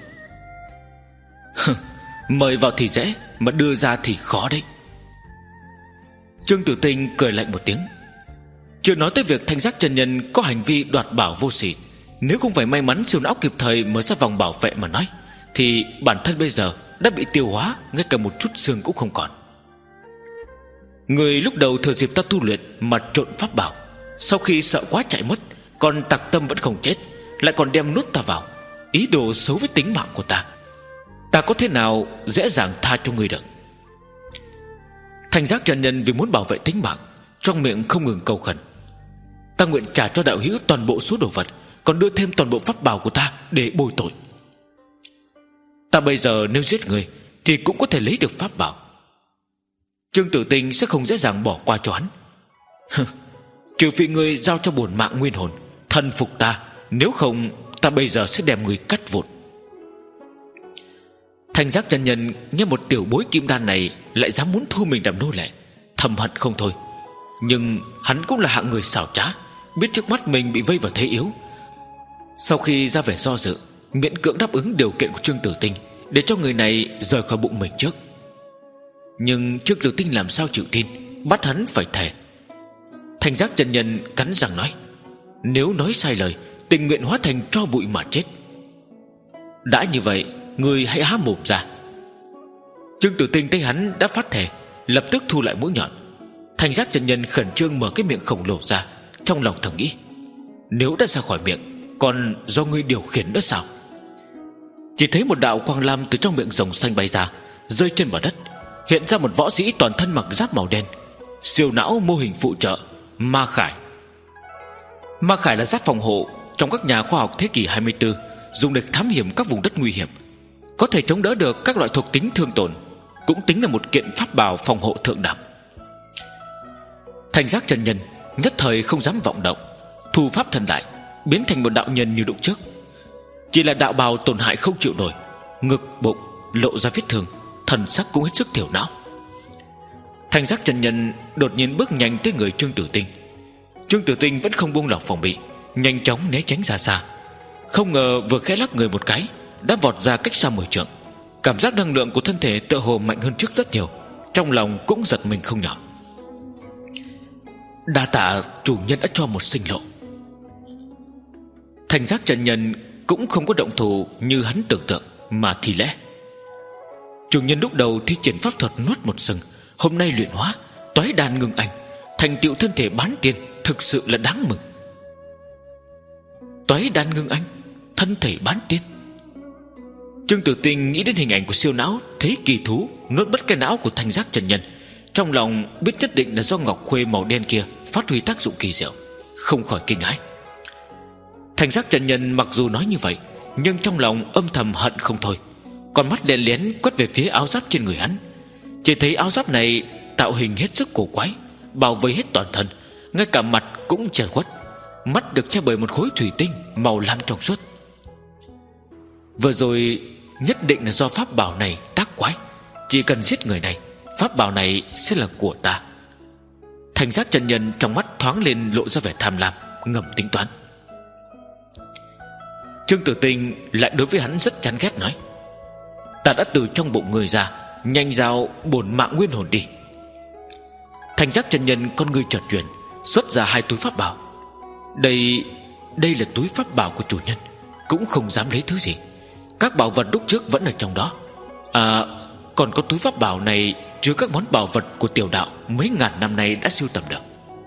Mời vào thì dễ, mà đưa ra thì khó đấy. Trương Tử Tinh cười lạnh một tiếng. Chưa nói tới việc Thành Giác chân nhân có hành vi đoạt bảo vô sỉ, nếu không phải may mắn siêu não kịp thời mở ra vòng bảo vệ mà nói, thì bản thân bây giờ đã bị tiêu hóa, ngay cả một chút xương cũng không còn. Người lúc đầu thừa dịp ta tu luyện mà trộn pháp bảo, sau khi sợ quá chạy mất, còn tặc tâm vẫn không chết, lại còn đem nuốt ta vào, ý đồ xấu với tính mạng của ta. Ta có thế nào dễ dàng tha cho người được? Thành Giác chân nhân vì muốn bảo vệ tính mạng, trong miệng không ngừng cầu khẩn: Ta nguyện trả cho đạo hữu toàn bộ số đồ vật, còn đưa thêm toàn bộ pháp bảo của ta để bồi tội. Ta bây giờ nếu giết người thì cũng có thể lấy được pháp bảo. Trương Tử Tinh sẽ không dễ dàng bỏ qua cho hắn. Trừ phi người giao cho bổn mạng nguyên hồn, thần phục ta, nếu không ta bây giờ sẽ đem người cắt vụn. Thành Giác chân nhân nghe một tiểu bối kim đan này lại dám muốn thu mình làm nô lệ, thầm hận không thôi. Nhưng hắn cũng là hạng người xảo trá, biết trước mắt mình bị vây vào thế yếu. Sau khi ra vẻ do dự, miễn cưỡng đáp ứng điều kiện của Trương Tử Tinh để cho người này rời khỏi bụng mình trước. Nhưng Trương Tử Tinh làm sao chịu tin, bắt hắn phải thề. Thành Giác chân nhân cắn răng nói: Nếu nói sai lời, tình nguyện hóa thành tro bụi mà chết. Đã như vậy, người hãy há mồm ra. Trương Tử Tinh thấy hắn đã phát thề, lập tức thu lại mũi nhọn. Thành Giác chân nhân khẩn trương mở cái miệng khổng lồ ra, trong lòng thầm nghĩ: Nếu đã ra khỏi miệng, còn do ngươi điều khiển nữa sao? Chỉ thấy một đạo quang lam từ trong miệng rồng xanh bay ra, rơi trên mặt đất, hiện ra một võ sĩ toàn thân mặc giáp màu đen, siêu não mô hình phụ trợ Ma Khải. Ma Khải là giáp phòng hộ trong các nhà khoa học thế kỷ hai mươi tư, dùng để thám hiểm các vùng đất nguy hiểm, có thể chống đỡ được các loại thuộc tính thương tổn, cũng tính là một kiện pháp bảo phòng hộ thượng đẳng. Thành Giác chân nhân nhất thời không dám vọng động, thu pháp thân lại, biến thành một đạo nhân như lúc trước. Chỉ là đạo bào tổn hại không chịu nổi, ngực bụng lộ ra vết thương, thần sắc cũng hết sức thiểu não. Thành Giác chân nhân đột nhiên bước nhanh tới người Trương Tử Tinh. Trương Tử Tinh vẫn không buông lỏng phòng bị, nhanh chóng né tránh ra xa. Không ngờ vừa khẽ lắc người một cái đã vọt ra cách xa mười trượng. Cảm giác năng lượng của thân thể tựa hồ mạnh hơn trước rất nhiều. Trong lòng cũng giật mình không nhỏ. Đa tạ chủ nhân đã cho một sinh lộ. Thành Giác chân nhân cũng không có động thủ như hắn tưởng tượng, mà thì lẽ chủ nhân lúc đầu thi triển pháp thuật nuốt một sừng, hôm nay luyện hóa toái đan ngưng anh, thành tựu thân thể bán tiên, thực sự là đáng mừng. Toái đan ngưng anh, thân thể bán tiên. Trương Tử Tinh nghĩ đến hình ảnh của siêu não thấy kỳ thú nuốt mất cái não của Thành Giác chân nhân, trong lòng biết nhất định là do ngọc khuê màu đen kia phát huy tác dụng kỳ diệu, không khỏi kinh hãi. Thành Giác chân nhân mặc dù nói như vậy, nhưng trong lòng âm thầm hận không thôi. Con mắt đen lén quét về phía áo giáp trên người hắn. Chỉ thấy áo giáp này tạo hình hết sức cổ quái, bao vây hết toàn thân, ngay cả mặt cũng che khuất. Mắt được che bởi một khối thủy tinh màu lam trong suốt. Vừa rồi nhất định là do pháp bảo này tác quái. Chỉ cần giết người này, pháp bảo này sẽ là của ta. Thành Giác chân nhân trong mắt thoáng lên lộ ra vẻ tham lam, ngầm tính toán. Trương Tử Tinh lại đối với hắn rất chán ghét, nói: ta đã từ trong bụng người ra, nhanh giao bổn mạng nguyên hồn đi. Thành Giác chân nhân con người chợt chuyển, xuất ra hai túi pháp bảo. Đây Đây là túi pháp bảo của chủ nhân, cũng không dám lấy thứ gì. Các bảo vật lúc trước vẫn ở trong đó. À, còn có túi pháp bảo này chứa các món bảo vật của tiểu đạo mấy ngàn năm nay đã sưu tầm được.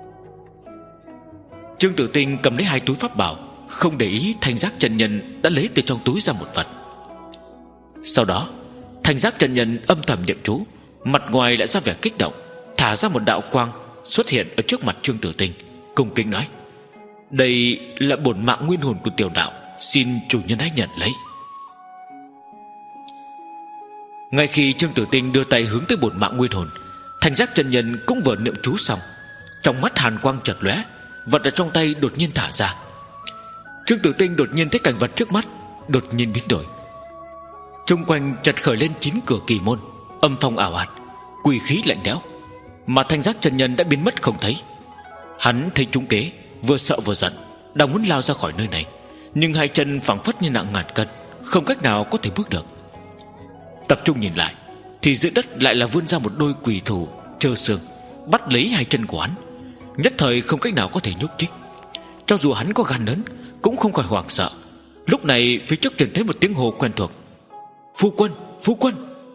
Trương Tử Tinh cầm lấy hai túi pháp bảo, không để ý Thành Giác chân nhân đã lấy từ trong túi ra một vật. Sau đó Thành Giác chân nhân âm thầm niệm chú, mặt ngoài lại ra vẻ kích động, thả ra một đạo quang xuất hiện ở trước mặt Trương Tử Tinh, cung kính nói: đây là bổn mạng nguyên hồn của tiểu đạo, xin chủ nhân hãy nhận lấy. Ngay khi Trương Tử Tinh đưa tay hướng tới bổn mạng nguyên hồn, Thành Giác chân nhân cũng vừa niệm chú xong, trong mắt hàn quang chợt lóe, vật ở trong tay đột nhiên thả ra. Trương Tử Tinh đột nhiên thấy cảnh vật trước mắt đột nhiên biến đổi. Xung quanh chợt khởi lên chín cửa kỳ môn, âm phong ảo ạt, quỷ khí lạnh lẽo, mà Thành Giác chân nhân đã biến mất không thấy. Hắn thấy trúng kế, vừa sợ vừa giận, đang muốn lao ra khỏi nơi này, nhưng hai chân phảng phất như nặng ngàn cân, không cách nào có thể bước được. Tập trung nhìn lại, thì dưới đất lại là vươn ra một đôi quỷ thủ trơ xương, bắt lấy hai chân của hắn. Nhất thời không cách nào có thể nhúc nhích. Cho dù hắn có gan lớn cũng không khỏi hoảng sợ. Lúc này phía trước truyền thấy một tiếng hô quen thuộc: phu quân, phu quân.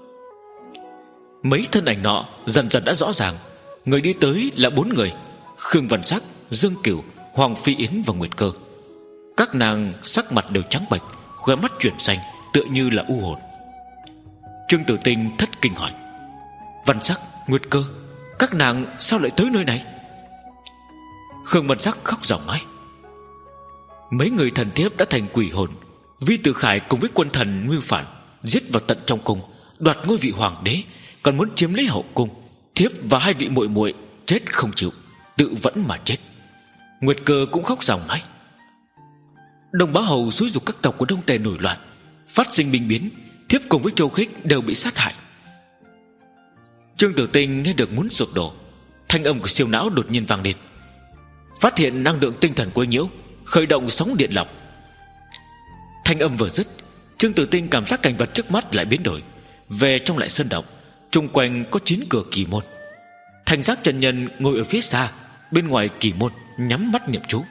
Mấy thân ảnh nọ dần dần đã rõ ràng. Người đi tới là bốn người: Khương Văn Sắc, Dương Cửu, Hoàng Phi Yến và Nguyệt Cơ. Các nàng sắc mặt đều trắng bệch, khóe mắt chuyển xanh, tựa như là u hồn. Trương Tử Tinh thất kinh hỏi: Văn Sắc, Nguyệt Cơ, các nàng sao lại tới nơi này? Khương Văn Sắc khóc ròng nói: mấy người thần thiếp đã thành quỷ hồn. Vi Tử Khải cùng với quân thần mưu phản, giết vào tận trong cung, đoạt ngôi vị hoàng đế, còn muốn chiếm lấy hậu cung. Thiếp và hai vị muội muội chết không chịu, tự vẫn mà chết. Nguyệt Cơ cũng khóc ròng nói: Đông Bá Hầu xúi giục các tộc của Đông Tề nổi loạn, phát sinh binh biến, thiếp cùng với Châu Khích đều bị sát hại. Trương Tử Tinh nghe được muốn sụp đổ. Thanh âm của siêu não đột nhiên vang lên: phát hiện năng lượng tinh thần quấy nhiễu, khởi động sóng điện lọc. Thanh âm vừa dứt, Trương Tử Tinh cảm giác cảnh vật trước mắt lại biến đổi. Về trong lại sơn động, chung quanh có chín cửa kỳ môn. Thành Giác chân nhân ngồi ở phía xa, bên ngoài kỳ môn nhắm mắt niệm chú.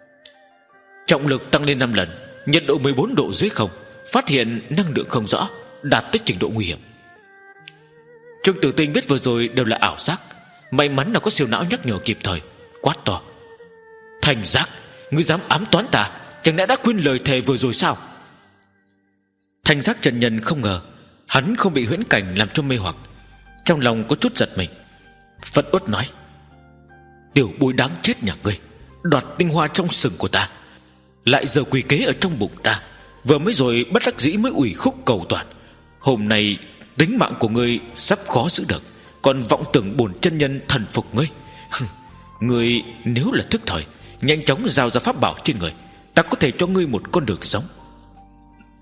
Trọng lực tăng lên năm lần, nhiệt độ mười bốn độ dưới không, phát hiện năng lượng không rõ, đạt tới trình độ nguy hiểm. Trương Tử Tinh biết vừa rồi đều là ảo giác, may mắn là có siêu não nhắc nhở kịp thời, quát to: Thành Giác, ngươi dám ám toán ta, chẳng lẽ đã quên lời thề vừa rồi sao? Thành Giác chân nhân không ngờ hắn không bị huyễn cảnh làm cho mê hoặc, trong lòng có chút giật mình, phẫn uất nói: tiểu bối đáng chết nhà ngươi, đoạt tinh hoa trong sừng của ta, lại giờ quỷ kế ở trong bụng ta, vừa mới rồi bất đắc dĩ mới ủy khúc cầu toàn. Hôm nay tính mạng của ngươi sắp khó giữ được, còn vọng tưởng bổn chân nhân thần phục ngươi. Ngươi nếu là thức thời, nhanh chóng giao ra pháp bảo trên người, ta có thể cho ngươi một con đường sống.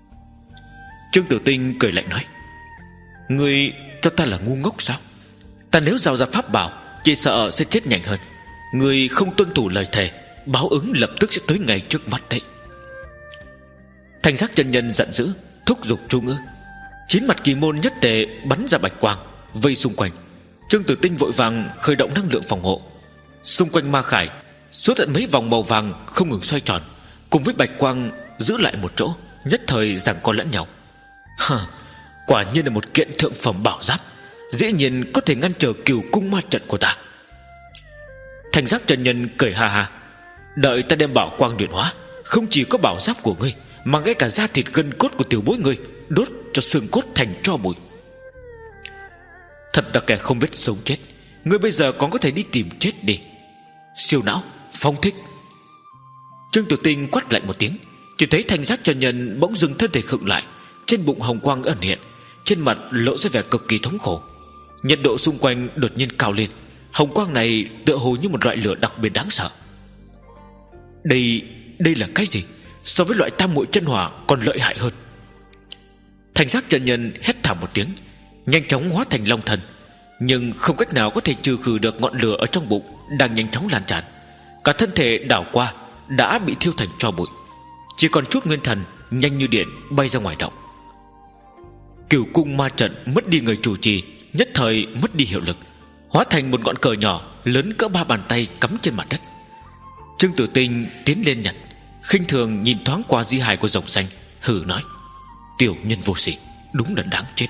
Trương Tử Tinh cười lạnh nói: ngươi cho ta là ngu ngốc sao? Ta nếu giao ra pháp bảo chỉ sợ sẽ chết nhanh hơn. Người không tuân thủ lời thề, báo ứng lập tức sẽ tới ngay trước mắt đấy. Thanh Giác chân nhân giận dữ, thúc giục chú ngữ. Chín mặt kỳ môn nhất tề bắn ra bạch quang vây xung quanh. Trương Tử Tinh vội vàng khởi động năng lượng phòng hộ. Xung quanh ma khải xuất hiện mấy vòng màu vàng không ngừng xoay tròn, cùng với bạch quang giữ lại một chỗ, nhất thời giằng co lẫn nhau. Hả, quả nhiên là một kiện thượng phẩm bảo giáp, dĩ nhiên có thể ngăn trở Cửu Cung ma trận của ta. Thanh Giác chân nhân cười ha ha. Đợi ta đem bảo quang luyện hóa, không chỉ có bảo giáp của ngươi, mà ngay cả da thịt gân cốt của tiểu bối ngươi đốt cho xương cốt thành tro bụi. Thật là kẻ không biết sống chết. Ngươi bây giờ còn có thể đi tìm chết đi. Siêu não phong thích. Trương Tử Tinh quát lạnh một tiếng. Chỉ thấy Thanh Giác chân nhân bỗng dừng thân thể khựng lại. Trên bụng hồng quang ẩn hiện, trên mặt lộ ra vẻ cực kỳ thống khổ. Nhiệt độ xung quanh đột nhiên cao lên. Hồng quang này tựa hồ như một loại lửa đặc biệt đáng sợ. Đây, đây là cái gì? So với loại tam muội chân hỏa còn lợi hại hơn. Thanh Giác chân nhân hét thảm một tiếng, nhanh chóng hóa thành long thần, nhưng không cách nào có thể trừ khử được ngọn lửa ở trong bụng đang nhanh chóng lan tràn. Cả thân thể đảo qua đã bị thiêu thành tro bụi, chỉ còn chút nguyên thần nhanh như điện bay ra ngoài động. Cửu Cung ma trận mất đi người chủ trì, nhất thời mất đi hiệu lực, hóa thành một ngọn cờ nhỏ lớn cỡ ba bàn tay cắm trên mặt đất. Trương Tử Tinh tiến lên nhặt, khinh thường nhìn thoáng qua di hài của rồng xanh, hừ nói: tiểu nhân vô sỉ, đúng là đáng chết.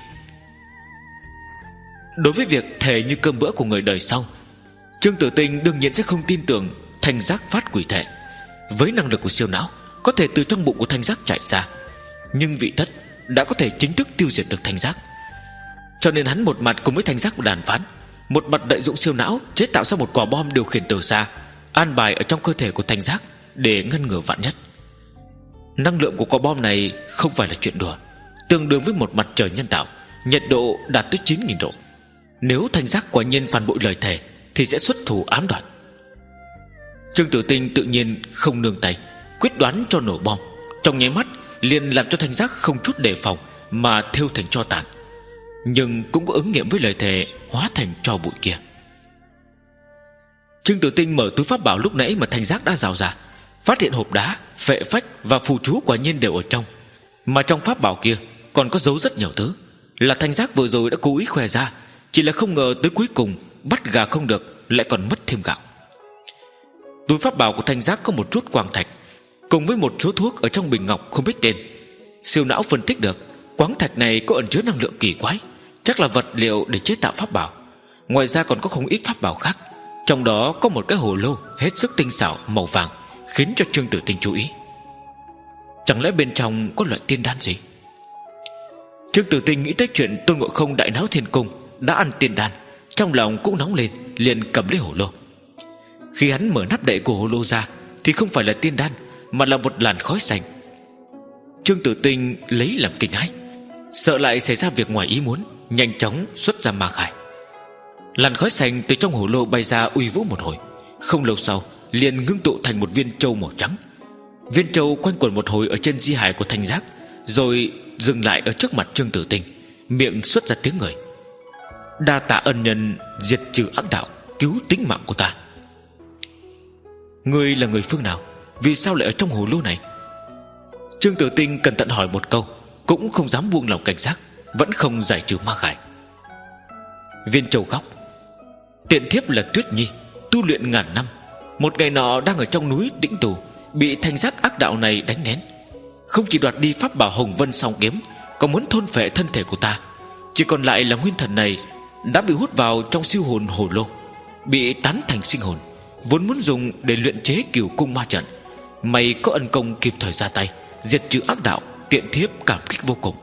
Đối với việc thề như cơm bữa của người đời sau, Trương Tử Tinh đương nhiên sẽ không tin tưởng Thanh Giác phát quỷ thể. Với năng lực của siêu não, có thể từ trong bụng của Thanh Giác chạy ra, nhưng vị thất đã có thể chính thức tiêu diệt được Thanh Giác. Cho nên hắn một mặt cùng với Thanh Giác đàm phán, một mặt lợi dụng siêu não chế tạo ra một quả bom điều khiển từ xa, an bài ở trong cơ thể của Thanh Giác để ngăn ngừa vạn nhất. Năng lượng của quả bom này không phải là chuyện đùa, tương đương với một mặt trời nhân tạo, nhiệt độ đạt tới chín nghìn độ. Nếu Thanh Giác quả nhiên phản bội lời thề thì sẽ xuất thủ ám đoạn. Trương Tử Tinh tự nhiên không nương tay, quyết đoán cho nổ bom, trong nháy mắt liền làm cho Thanh Giác không chút đề phòng mà thiêu thành tro tàn, nhưng cũng có ứng nghiệm với lời thề hóa thành tro bụi kia. Trương Tử Tinh mở túi pháp bảo lúc nãy mà Thanh Giác đã rào ra, phát hiện hộp đá, phệ phách và phù chú quả nhiên đều ở trong. Mà trong pháp bảo kia còn có giấu rất nhiều thứ, là Thanh Giác vừa rồi đã cố ý khoe ra, chỉ là không ngờ tới cuối cùng bắt gà không được lại còn mất thêm gạo. Túi pháp bảo của Thanh Giác có một chút quang thạch cùng với một số thuốc ở trong bình ngọc không biết tên. Siêu não phân tích được quáng thạch này có ẩn chứa năng lượng kỳ quái, chắc là vật liệu để chế tạo pháp bảo. Ngoài ra còn có không ít pháp bảo khác, trong đó có một cái hồ lô hết sức tinh xảo màu vàng, khiến cho Trương Tử Tinh chú ý. Chẳng lẽ bên trong có loại tiên đan gì? Trương Tử Tinh nghĩ tới chuyện Tôn Ngộ Không đại náo thiên cung đã ăn tiên đan, trong lòng cũng nóng lên, liền cầm lấy hồ lô. Khi hắn mở nắp đậy của hồ lô ra thì không phải là tiên đan, mà là một làn khói xanh. Trương Tử Tinh lấy làm kinh hãi, sợ lại xảy ra việc ngoài ý muốn, nhanh chóng xuất ra ma khải. Làn khói xanh từ trong hồ lô bay ra uy vũ một hồi, không lâu sau liền ngưng tụ thành một viên châu màu trắng. Viên châu quanh quẩn một hồi ở trên di hài của Thanh Giác, rồi dừng lại ở trước mặt Trương Tử Tinh, miệng xuất ra tiếng người: đa tạ ân nhân diệt trừ ác đạo, cứu tính mạng của ta. Ngươi là người phương nào, vì sao lại ở trong hồ lô này? Trương Tử Tinh cẩn thận hỏi một câu, cũng không dám buông lòng cảnh giác, vẫn không giải trừ ma khải. Viên châu khóc: tiện thiếp là Tuyết Nhi, tu luyện ngàn năm, một ngày nọ đang ở trong núi tĩnh tù, bị Thanh Giác ác đạo này đánh nén, không chỉ đoạt đi pháp bảo Hồng Vân song kiếm, còn muốn thôn phệ thân thể của ta. Chỉ còn lại là nguyên thần này đã bị hút vào trong siêu hồn hồ lô, bị tán thành sinh hồn, vốn muốn dùng để luyện chế Cửu Cung ma trận. Mày có ân công kịp thời ra tay diệt trừ ác đạo, tiện thiếp cảm kích vô cùng.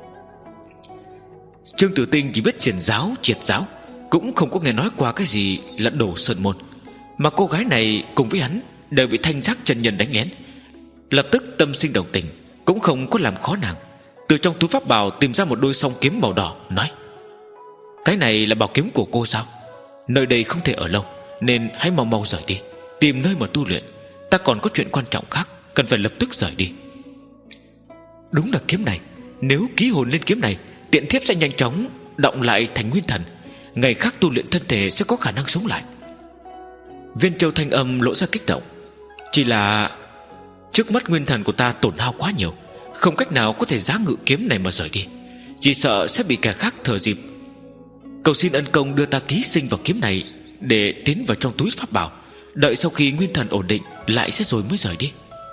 Trương Tử Tinh chỉ biết xiển giáo triệt giáo, cũng không có nghe nói qua cái gì là Đồ Sơn môn. Mà cô gái này cùng với hắn đều bị Thanh Giác chân nhân đánh nén, lập tức tâm sinh đồng tình, cũng không có làm khó nàng. Từ trong túi pháp bảo tìm ra một đôi song kiếm màu đỏ, nói: cái này là bảo kiếm của cô sao? Nơi đây không thể ở lâu, nên hãy mau mau rời đi, tìm nơi mà tu luyện. Ta còn có chuyện quan trọng khác, cần phải lập tức rời đi. Đúng là kiếm này, nếu ký hồn lên kiếm này, tiện thiếp sẽ nhanh chóng động lại thành nguyên thần. ngày khác tu luyện thân thể sẽ có khả năng sống lại. Viên Châu thanh âm lộ ra kích động. Chỉ là trước mắt nguyên thần của ta tổn hao quá nhiều, không cách nào có thể giá ngự kiếm này mà rời đi. Chỉ sợ sẽ bị kẻ khác thừa dịp. Cầu xin ân công đưa ta ký sinh vào kiếm này để tiến vào trong túi pháp bảo. Đợi sau khi nguyên thần ổn định lại sẽ rồi mới rời đi.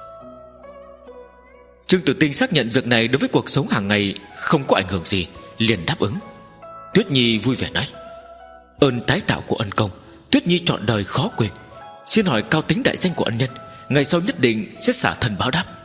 Trương Tử Tinh xác nhận việc này đối với cuộc sống hàng ngày không có ảnh hưởng gì, liền đáp ứng. Tuyết Nhi vui vẻ nói: ơn tái tạo của ân công, Tuyết Nhi trọn đời khó quên. Xin hỏi cao tính đại danh của ân nhân, ngày sau nhất định sẽ xả thân báo đáp.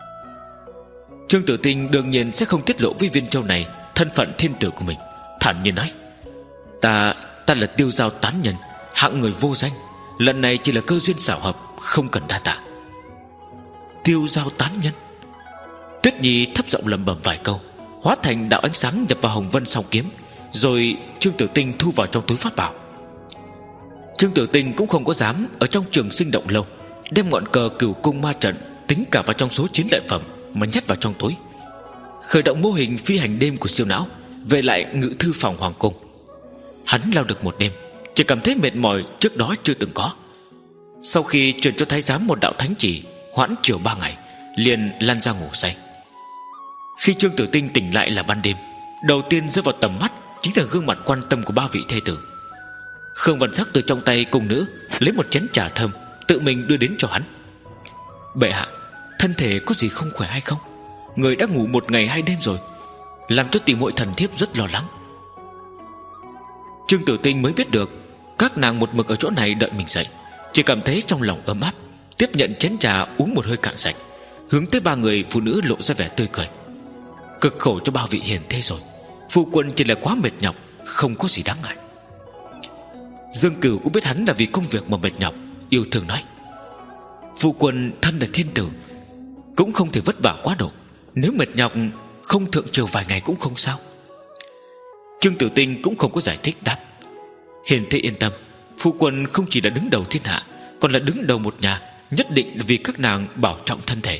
Trương Tử Tinh đương nhiên sẽ không tiết lộ với Viên Châu này thân phận thiên tử của mình, thản nhiên nói: Ta ta là Tiêu Giao tán nhân, hạng người vô danh. Lần này chỉ là cơ duyên xảo hợp, không cần đa tạ. Tiêu Giao tán nhân. Tuyết Nhi thấp giọng lẩm bẩm vài câu, hóa thành đạo ánh sáng nhập vào hồng vân song kiếm. Rồi Trương Tử Tinh thu vào trong túi pháp bảo. Trương Tử Tinh cũng không có dám ở trong trường sinh động lâu, đem ngọn cờ Cửu Cung ma trận tính cả vào trong số chiến lợi phẩm mà nhét vào trong túi. Khởi động mô hình phi hành đêm của siêu não, về lại ngự thư phòng hoàng cung. Hắn lao được một đêm, chỉ cảm thấy mệt mỏi trước đó chưa từng có. Sau khi truyền cho thái giám một đạo thánh chỉ hoãn chiều ba ngày, liền lăn ra ngủ say. Khi Trương Tử Tinh tỉnh lại là ban đêm, đầu tiên rơi vào tầm mắt chính là gương mặt quan tâm của ba vị thê tử. Khương Văn Sắc từ trong tay cung nữ lấy một chén trà thơm, tự mình đưa đến cho hắn. Bệ hạ, thân thể có gì không khỏe hay không? Người đã ngủ một ngày hai đêm rồi, làm cho tỷ muội thần thiếp rất lo lắng. Trương Tử Tinh mới biết được các nàng một mực ở chỗ này đợi mình dậy, chỉ cảm thấy trong lòng ấm áp, tiếp nhận chén trà uống một hơi cạn sạch, hướng tới ba người phụ nữ lộ ra vẻ tươi cười. Cực khổ cho ba vị hiền thế rồi, phu quân chỉ là quá mệt nhọc, không có gì đáng ngại. Dương Cửu cũng biết hắn là vì công việc mà mệt nhọc, yêu thương nói: phu quân thân là thiên tử, cũng không thể vất vả quá độ. Nếu mệt nhọc không thượng triều vài ngày cũng không sao. Trương Tử Tinh cũng không có giải thích, đáp: hiền thế yên tâm, phu quân không chỉ là đứng đầu thiên hạ, còn là đứng đầu một nhà, nhất định vì các nàng bảo trọng thân thể.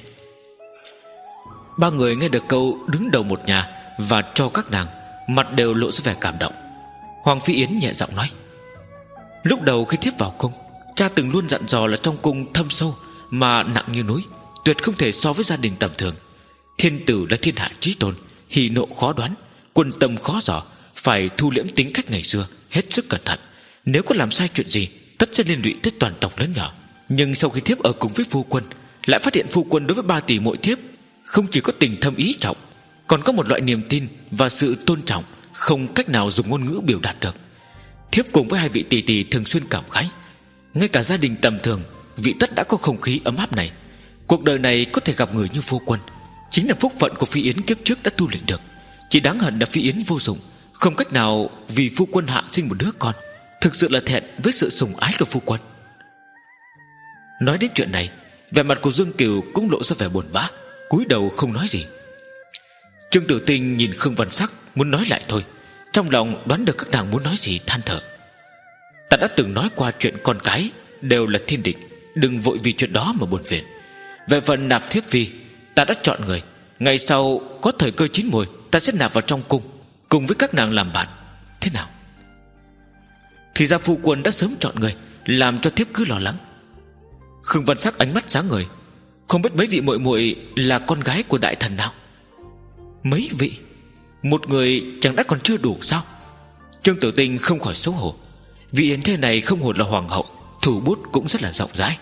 Ba người nghe được câu đứng đầu một nhà và cho các nàng, mặt đều lộ ra vẻ cảm động. Hoàng Phi Yến nhẹ giọng nói: lúc đầu khi thiếp vào cung, cha từng luôn dặn dò là trong cung thâm sâu mà nặng như núi, tuyệt không thể so với gia đình tầm thường. Thiên tử là thiên hạ chí tôn, hỉ nộ khó đoán, quân tâm khó dò, phải thu liễm tính cách ngày xưa, hết sức cẩn thận. Nếu có làm sai chuyện gì, tất sẽ liên lụy tới toàn tộc lớn nhỏ. Nhưng sau khi thiếp ở cùng với phu quân, lại phát hiện phu quân đối với ba tỷ muội thiếp không chỉ có tình thâm ý trọng, còn có một loại niềm tin và sự tôn trọng không cách nào dùng ngôn ngữ biểu đạt được. Thiếp cùng với hai vị tỷ tỷ thường xuyên cảm khái, ngay cả gia đình tầm thường vị tất đã có không khí ấm áp này. Cuộc đời này có thể gặp người như phu quân, chính là phúc phận của Phi Yến kiếp trước đã tu luyện được. Chỉ đáng hận là Phi Yến vô dụng, không cách nào vì phu quân hạ sinh một đứa con. Thực sự là thẹn với sự sủng ái của phu quân. Nói đến chuyện này, vẻ mặt của Dương Kiều cũng lộ ra vẻ buồn bã, cúi đầu không nói gì. Trương Tử Tinh nhìn Khương Văn Sắc muốn nói lại thôi, trong lòng đoán được các nàng muốn nói gì, than thở: ta đã từng nói qua chuyện con cái đều là thiên địch, đừng vội vì chuyện đó mà buồn phiền. Về phần nạp thiếp phi, ta đã chọn người, ngày sau có thời cơ chín mùi, ta sẽ nạp vào trong cung, cùng với các nàng làm bạn. Thế nào? Thì ra phu quân đã sớm chọn người, làm cho thiếp cứ lo lắng. Khương Văn Sắc ánh mắt sáng ngời: không biết mấy vị muội muội là con gái của đại thần nào? Mấy vị? Một người chẳng đã còn chưa đủ sao? Trương Tử Tinh không khỏi xấu hổ. Vị yến thế này không hổ là hoàng hậu, thủ bút cũng rất là rộng rãi.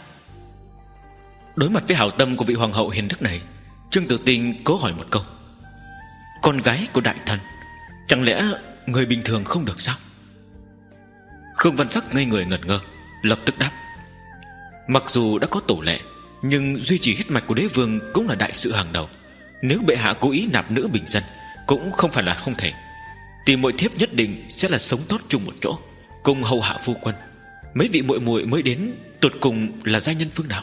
Đối mặt với hảo tâm của vị hoàng hậu hiền đức này, Trương Tử Tinh cố hỏi một câu: con gái của đại thần, chẳng lẽ người bình thường không được sao? Khương Văn Sắc ngây người ngẩn ngơ, lập tức đáp: mặc dù đã có tổ lệ, nhưng duy trì huyết mạch của đế vương cũng là đại sự hàng đầu. Nếu bệ hạ cố ý nạp nữ bình dân, cũng không phải là không thể. Tỷ muội thiếp nhất định sẽ là sống tốt chung một chỗ, cùng hầu hạ phu quân. Mấy vị muội muội mới đến tột cùng là giai nhân phương nào?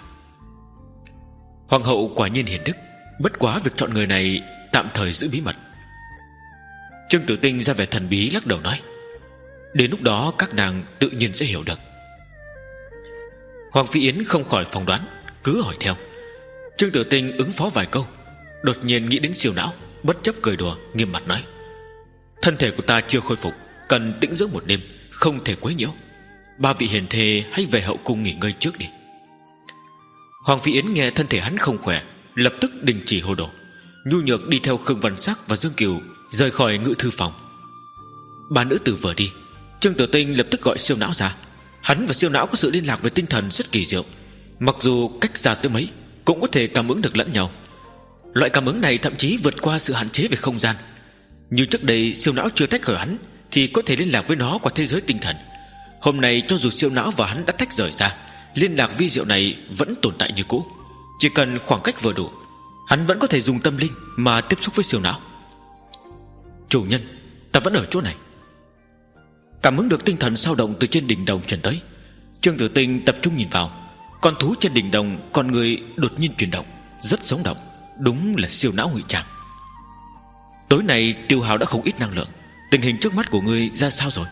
Hoàng hậu quả nhiên hiền đức, bất quá việc chọn người này tạm thời giữ bí mật. Trương Tử Tinh ra vẻ thần bí lắc đầu nói: đến lúc đó các nàng tự nhiên sẽ hiểu được. Hoàng Phi Yến không khỏi phỏng đoán, cứ hỏi theo. Trương Tử Tinh ứng phó vài câu, đột nhiên nghĩ đến siêu não, bất chấp cười đùa, nghiêm mặt nói: thân thể của ta chưa khôi phục, cần tĩnh dưỡng một đêm, không thể quấy nhiễu. Ba vị hiền thê hãy về hậu cung nghỉ ngơi trước đi. Hoàng Phi Yến nghe thân thể hắn không khỏe, lập tức đình chỉ hồ đồ, nhu nhược đi theo Khương Văn Sắc và Dương Kiều rời khỏi ngự thư phòng. Ba nữ tử vừa đi, Trương Tử Tinh lập tức gọi Siêu Não ra. Hắn và Siêu Não có sự liên lạc về tinh thần rất kỳ diệu, mặc dù cách xa tới mấy cũng có thể cảm ứng được lẫn nhau. Loại cảm ứng này thậm chí vượt qua sự hạn chế về không gian. Như trước đây Siêu Não chưa tách khỏi hắn thì có thể liên lạc với nó qua thế giới tinh thần. Hôm nay cho dù Siêu Não và hắn đã tách rời ra, liên lạc vi diệu này vẫn tồn tại như cũ. Chỉ cần khoảng cách vừa đủ, hắn vẫn có thể dùng tâm linh mà tiếp xúc với Siêu Não. Chủ nhân, ta vẫn ở chỗ này. Cảm ứng được tinh thần sao động từ trên đỉnh đồng truyền tới, Trương Tử Tinh tập trung nhìn vào. Con thú trên đỉnh đồng, con người đột nhiên chuyển động, rất sống động. Đúng là Siêu Não ngụy trang. Tối nay tiêu hao đã không ít năng lượng. Tình hình trước mắt của ngươi ra sao rồi?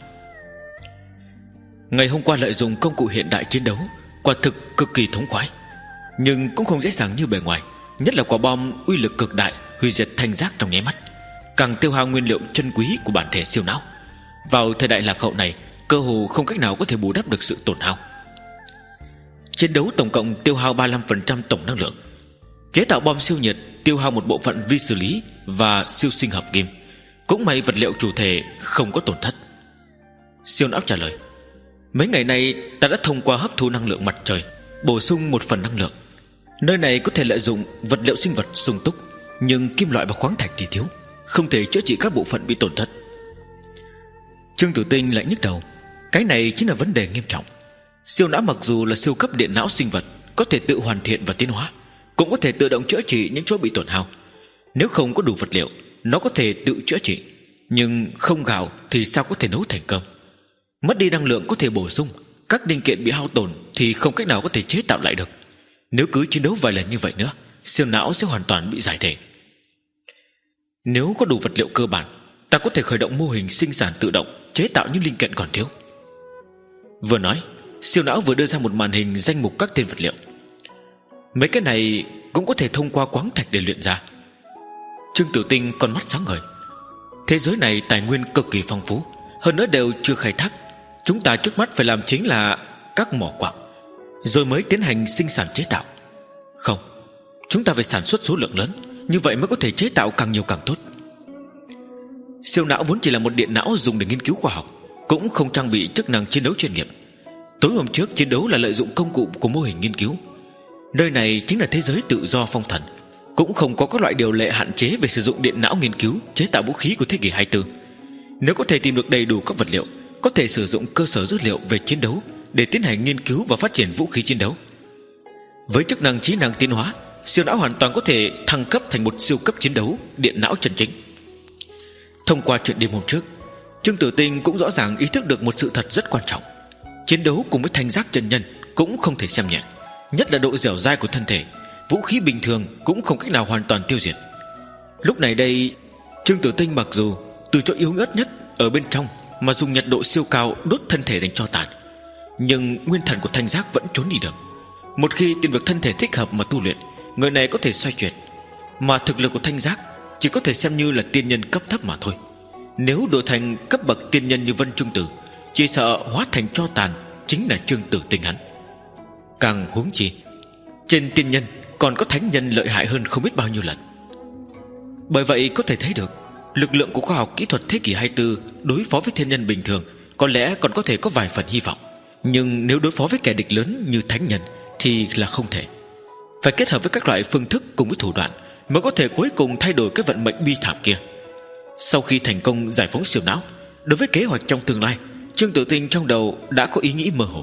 Ngày hôm qua lợi dụng công cụ hiện đại chiến đấu, quả thực cực kỳ thống khoái, nhưng cũng không dễ dàng như bề ngoài. Nhất là quả bom uy lực cực đại, hủy diệt thanh giác trong nháy mắt, càng tiêu hao nguyên liệu chân quý của bản thể Siêu Não. Vào thời đại lạc hậu này, cơ hồ không cách nào có thể bù đắp được sự tổn hao. Chiến đấu tổng cộng tiêu hao ba mươi lăm phần trăm tổng năng lượng. Chế tạo bom siêu nhiệt tiêu hao một bộ phận vi xử lý và siêu sinh hợp kim. Cũng may vật liệu chủ thể không có tổn thất. Siêu Não trả lời: mấy ngày nay ta đã thông qua hấp thu năng lượng mặt trời, bổ sung một phần năng lượng. Nơi này có thể lợi dụng vật liệu sinh vật sung túc, nhưng kim loại và khoáng thạch thì thiếu, không thể chữa trị các bộ phận bị tổn thất. Trương Tử Tinh lại nhức đầu. Cái này chính là vấn đề nghiêm trọng. Siêu Não mặc dù là siêu cấp điện não sinh vật, có thể tự hoàn thiện và tiến hóa, cũng có thể tự động chữa trị những chỗ bị tổn hao. Nếu không có đủ vật liệu, nó có thể tự chữa trị, nhưng không gạo thì sao có thể nấu thành cơm. Mất đi năng lượng có thể bổ sung, các linh kiện bị hao tổn thì không cách nào có thể chế tạo lại được. Nếu cứ chiến đấu vài lần như vậy nữa, Siêu Não sẽ hoàn toàn bị giải thể. Nếu có đủ vật liệu cơ bản, ta có thể khởi động mô hình sinh sản tự động, chế tạo những linh kiện còn thiếu. Vừa nói, Siêu Não vừa đưa ra một màn hình danh mục các tên vật liệu. Mấy cái này cũng có thể thông qua khoáng thạch để luyện ra. Trương Tử Tinh con mắt sáng ngời. Thế giới này tài nguyên cực kỳ phong phú, hơn nữa đều chưa khai thác. Chúng ta trước mắt phải làm chính là các mỏ quặng, rồi mới tiến hành sinh sản chế tạo. Không, chúng ta phải sản xuất số lượng lớn, như vậy mới có thể chế tạo càng nhiều càng tốt. Siêu Não vốn chỉ là một điện não dùng để nghiên cứu khoa học, cũng không trang bị chức năng chiến đấu chuyên nghiệp. Tối hôm trước chiến đấu là lợi dụng công cụ của mô hình nghiên cứu. Nơi này chính là thế giới tự do phong thần, cũng không có các loại điều lệ hạn chế về sử dụng điện não nghiên cứu chế tạo vũ khí của thế kỷ hai mươi tư. Nếu có thể tìm được đầy đủ các vật liệu, có thể sử dụng cơ sở dữ liệu về chiến đấu để tiến hành nghiên cứu và phát triển vũ khí chiến đấu. Với chức năng trí năng tiến hóa, Siêu Não hoàn toàn có thể thăng cấp thành một siêu cấp chiến đấu điện não chân chính. Thông qua chuyện đêm hôm trước, Trương Tử Tinh cũng rõ ràng ý thức được một sự thật rất quan trọng. Chiến đấu cùng với thanh giác chân nhân cũng không thể xem nhẹ, nhất là độ dẻo dai của thân thể. Vũ khí bình thường cũng không cách nào hoàn toàn tiêu diệt. Lúc này đây, Trương Tử Tinh mặc dù từ chỗ yếu ớt nhất ở bên trong mà dùng nhiệt độ siêu cao đốt thân thể thành tro tàn, nhưng nguyên thần của thanh giác vẫn trốn đi được. Một khi tìm được thân thể thích hợp mà tu luyện, người này có thể xoay chuyển. Mà thực lực của thanh giác chỉ có thể xem như là tiên nhân cấp thấp mà thôi. Nếu đổi thành cấp bậc tiên nhân như Vân Trung Tử, chỉ sợ hóa thành tro tàn chính là Trương Tử Tinh hắn. Càng huống chi, trên tiên nhân còn có thánh nhân lợi hại hơn không biết bao nhiêu lần. Bởi vậy có thể thấy được, lực lượng của khoa học kỹ thuật thế kỷ hai mươi tư đối phó với thiên nhân bình thường có lẽ còn có thể có vài phần hy vọng, nhưng nếu đối phó với kẻ địch lớn như thánh nhân thì là không thể. Phải kết hợp với các loại phương thức cùng với thủ đoạn mới có thể cuối cùng thay đổi cái vận mệnh bi thảm kia. Sau khi thành công giải phóng Siêu Não, đối với kế hoạch trong tương lai, Trương Tử Tinh trong đầu đã có ý nghĩ mơ hồ.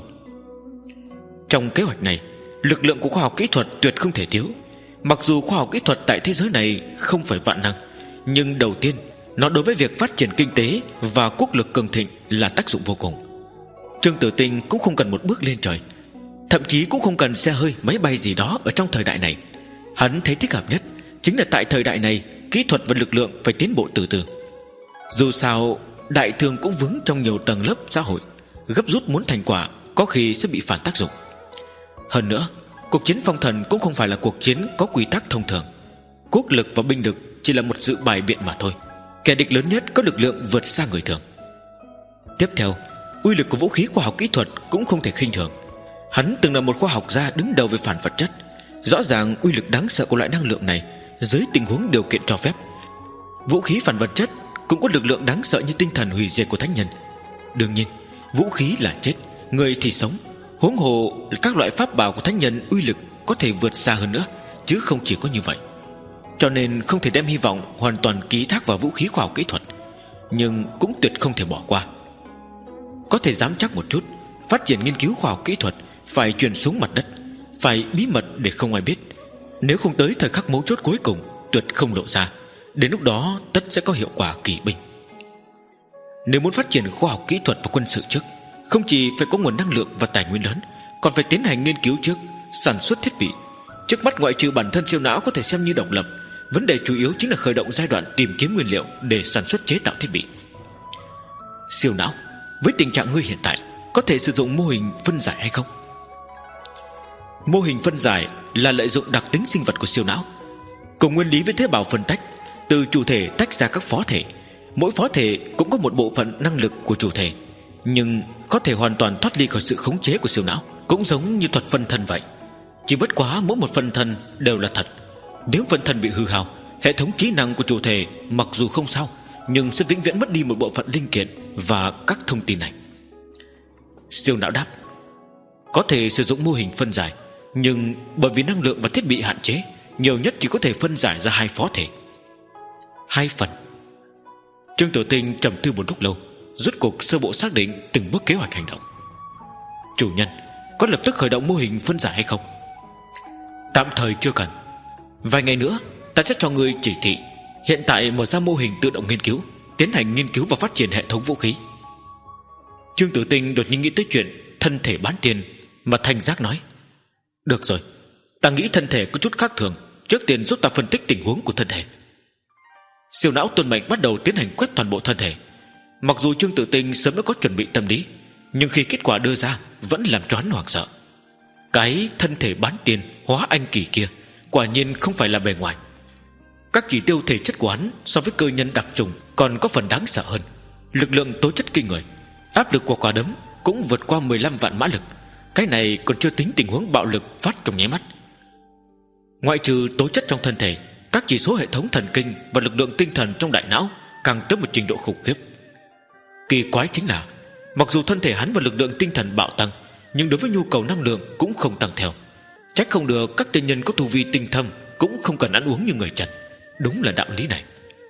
Trong kế hoạch này, lực lượng của khoa học kỹ thuật tuyệt không thể thiếu. Mặc dù khoa học kỹ thuật tại thế giới này không phải vạn năng, nhưng đầu tiên nó đối với việc phát triển kinh tế và quốc lực cường thịnh là tác dụng vô cùng. Trương Tử Tinh cũng không cần một bước lên trời, thậm chí cũng không cần xe hơi máy bay gì đó ở trong thời đại này. Hắn thấy thích hợp nhất chính là tại thời đại này, kỹ thuật và lực lượng phải tiến bộ từ từ. Dù sao đại thương cũng vướng trong nhiều tầng lớp xã hội, gấp rút muốn thành quả có khi sẽ bị phản tác dụng. Hơn nữa, cuộc chiến phong thần cũng không phải là cuộc chiến có quy tắc thông thường. Quốc lực và binh lực chỉ là một sự bài biện mà thôi. Kẻ địch lớn nhất có lực lượng vượt xa người thường. Tiếp theo, uy lực của vũ khí khoa học kỹ thuật cũng không thể khinh thường. Hắn từng là một khoa học gia đứng đầu về phản vật chất. Rõ ràng uy lực đáng sợ của loại năng lượng này dưới tình huống điều kiện cho phép. Vũ khí phản vật chất cũng có lực lượng đáng sợ như tinh thần hủy diệt của thánh nhân. Đương nhiên vũ khí là chết, người thì sống. Huống hồ các loại pháp bảo của thánh nhân uy lực có thể vượt xa hơn nữa, chứ không chỉ có như vậy. Cho nên không thể đem hy vọng hoàn toàn ký thác vào vũ khí khoa học kỹ thuật, nhưng cũng tuyệt không thể bỏ qua. Có thể dám chắc một chút, phát triển nghiên cứu khoa học kỹ thuật phải truyền xuống mặt đất, phải bí mật để không ai biết. Nếu không tới thời khắc mấu chốt cuối cùng tuyệt không lộ ra. Đến lúc đó tất sẽ có hiệu quả kỳ binh. Nếu muốn phát triển khoa học kỹ thuật và quân sự trước, không chỉ phải có nguồn năng lượng và tài nguyên lớn, còn phải tiến hành nghiên cứu trước, sản xuất thiết bị. Trước mắt ngoại trừ bản thân siêu não có thể xem như độc lập, vấn đề chủ yếu chính là khởi động giai đoạn tìm kiếm nguyên liệu để sản xuất chế tạo thiết bị. Siêu não, với tình trạng ngươi hiện tại, có thể sử dụng mô hình phân giải hay không? Mô hình phân giải là lợi dụng đặc tính sinh vật của siêu não, cùng nguyên lý với tế bào phân tách, từ chủ thể tách ra các phó thể. Mỗi phó thể cũng có một bộ phận năng lực của chủ thể, nhưng có thể hoàn toàn thoát ly khỏi sự khống chế của siêu não, cũng giống như thuật phân thân vậy. Chỉ bất quá mỗi một phân thân đều là thật. Nếu phân thân bị hư hao, hệ thống trí năng của chủ thể mặc dù không sao, nhưng sẽ vĩnh viễn mất đi một bộ phận linh kiện và các thông tin này. Siêu não đáp: có thể sử dụng mô hình phân giải, nhưng bởi vì năng lượng và thiết bị hạn chế, nhiều nhất chỉ có thể phân giải ra hai phó thể. Hai phần. Trương Tiểu Tinh trầm tư một lúc lâu, rốt cuộc sơ bộ xác định từng bước kế hoạch hành động. Chủ nhân, có lập tức khởi động mô hình phân giải hay không? Tạm thời chưa cần. Vài ngày nữa ta sẽ cho ngươi chỉ thị. Hiện tại mở ra mô hình tự động nghiên cứu, tiến hành nghiên cứu và phát triển hệ thống vũ khí. Trương Tử Tinh đột nhiên nghĩ tới chuyện thân thể bán tiền, mà thành giác nói: được rồi, ta nghĩ thân thể có chút khác thường, trước tiên giúp ta phân tích tình huống của thân thể. Siêu não tuân mệnh bắt đầu tiến hành quét toàn bộ thân thể. Mặc dù Trương Tử Tinh sớm đã có chuẩn bị tâm lý, nhưng khi kết quả đưa ra vẫn làm cho hắn hoảng sợ. Cái thân thể bán tiền hóa anh kỳ kia quả nhiên không phải là bề ngoài. Các chỉ tiêu thể chất của hắn so với cơ nhân đặc trùng còn có phần đáng sợ hơn. Lực lượng tố chất kinh người, áp lực của quả đấm cũng vượt qua mười lăm vạn mã lực. Cái này còn chưa tính tình huống bạo lực phát trong nháy mắt. Ngoại trừ tố chất trong thân thể, các chỉ số hệ thống thần kinh và lực lượng tinh thần trong đại não càng tới một trình độ khủng khiếp. Kỳ quái chính là mặc dù thân thể hắn và lực lượng tinh thần bạo tăng, nhưng đối với nhu cầu năng lượng cũng không tăng theo. Trách không được các tiên nhân có tu vi tinh thâm cũng không cần ăn uống như người trần. Đúng là đạo lý này.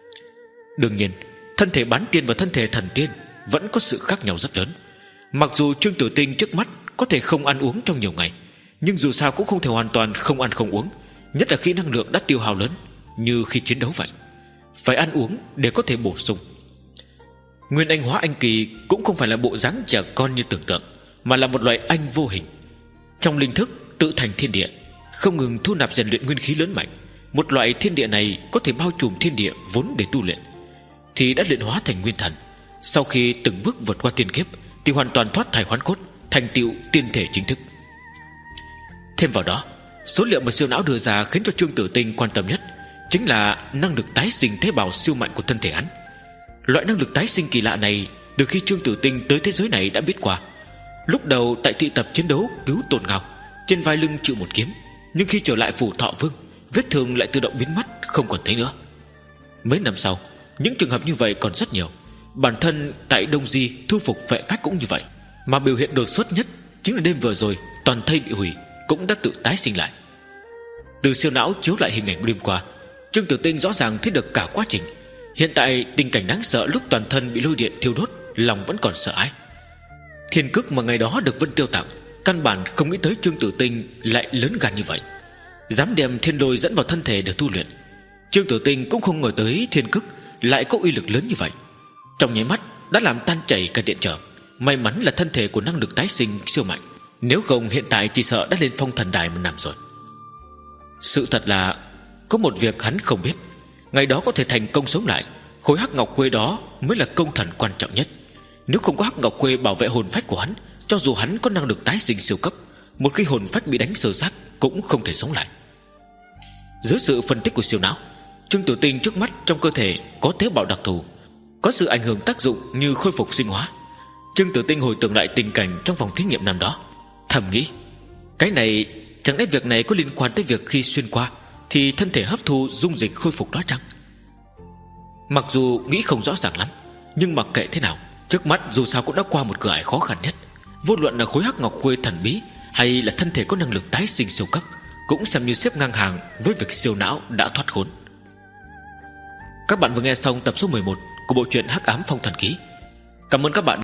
Đương nhiên, thân thể bán tiên và thân thể thần tiên vẫn có sự khác nhau rất lớn. Mặc dù Trương Tử Tinh trước mắt có thể không ăn uống trong nhiều ngày, nhưng dù sao cũng không thể hoàn toàn không ăn không uống, nhất là khi năng lượng đã tiêu hao lớn, như khi chiến đấu vậy. Phải ăn uống để có thể bổ sung. Nguyên anh hóa anh kỳ cũng không phải là bộ dáng trẻ con như tưởng tượng, mà là một loại anh vô hình. Trong linh thức tự thành thiên địa, không ngừng thu nạp rèn luyện nguyên khí lớn mạnh. Một loại thiên địa này có thể bao trùm thiên địa vốn để tu luyện, thì đã luyện hóa thành nguyên thần. Sau khi từng bước vượt qua tiên kiếp, thì hoàn toàn thoát thai hoán cốt, thành tựu tiên thể chính thức. Thêm vào đó, số liệu mà siêu não đưa ra khiến cho Trương Tử Tinh quan tâm nhất chính là năng lực tái sinh tế bào siêu mạnh của thân thể hắn. Loại năng lực tái sinh kỳ lạ này, từ khi Trương Tử Tinh tới thế giới này đã biết qua. Lúc đầu tại thị tập chiến đấu cứu Tôn Ngao, trên vai lưng chịu một kiếm, nhưng khi trở lại phủ Thọ Vương, vết thương lại tự động biến mất, không còn thấy nữa. Mấy năm sau, những trường hợp như vậy còn rất nhiều. Bản thân tại Đông Di thu phục vệ phách cũng như vậy, mà biểu hiện đột xuất nhất chính là đêm vừa rồi toàn thây bị hủy cũng đã tự tái sinh lại. Từ siêu não chiếu lại hình ảnh đêm qua, Trương Tử Tinh rõ ràng thấy được cả quá trình. Hiện tại tình cảnh đáng sợ lúc toàn thân bị lôi điện thiêu đốt, lòng vẫn còn sợ hãi. Thiên cước mà ngày đó được Vân Tiêu tặng, căn bản không nghĩ tới Trương Tử Tinh lại lớn gan như vậy, dám đem thiên lôi dẫn vào thân thể để tu luyện. Trương Tử Tinh cũng không ngờ tới thiên cước lại có uy lực lớn như vậy, trong nháy mắt đã làm tan chảy cả điện trở. May mắn là thân thể của năng lực tái sinh siêu mạnh, nếu không hiện tại chỉ sợ đã lên phong thần đài mà nằm rồi. Sự thật là có một việc hắn không biết, ngày đó có thể thành công sống lại, khối hắc ngọc quê đó mới là công thần quan trọng nhất. Nếu không có hắc ngọc quê bảo vệ hồn phách của hắn, cho dù hắn có năng lực tái sinh siêu cấp, một khi hồn phách bị đánh sơ sát cũng không thể sống lại. Dưới sự phân tích của siêu não, Trương Tử Tinh trước mắt trong cơ thể có tế bào đặc thù, có sự ảnh hưởng tác dụng như khôi phục sinh hóa. Trương Tử Tinh hồi tưởng lại tình cảnh trong phòng thí nghiệm năm đó, thầm nghĩ, cái này chẳng lẽ việc này có liên quan tới việc khi xuyên qua thì thân thể hấp thu dung dịch khôi phục đó chăng? Mặc dù nghĩ không rõ ràng lắm, nhưng mặc kệ thế nào, trước mắt dù sao cũng đã qua một cửa ải khó khăn nhất. Vô luận là khối hắc ngọc khuê thần bí hay là thân thể có năng lực tái sinh siêu cấp, cũng xem như xếp ngang hàng với việc siêu não đã thoát khốn. Các bạn vừa nghe xong tập số mười một của bộ truyện Hắc Ám Phong Thần Ký. Cảm ơn các bạn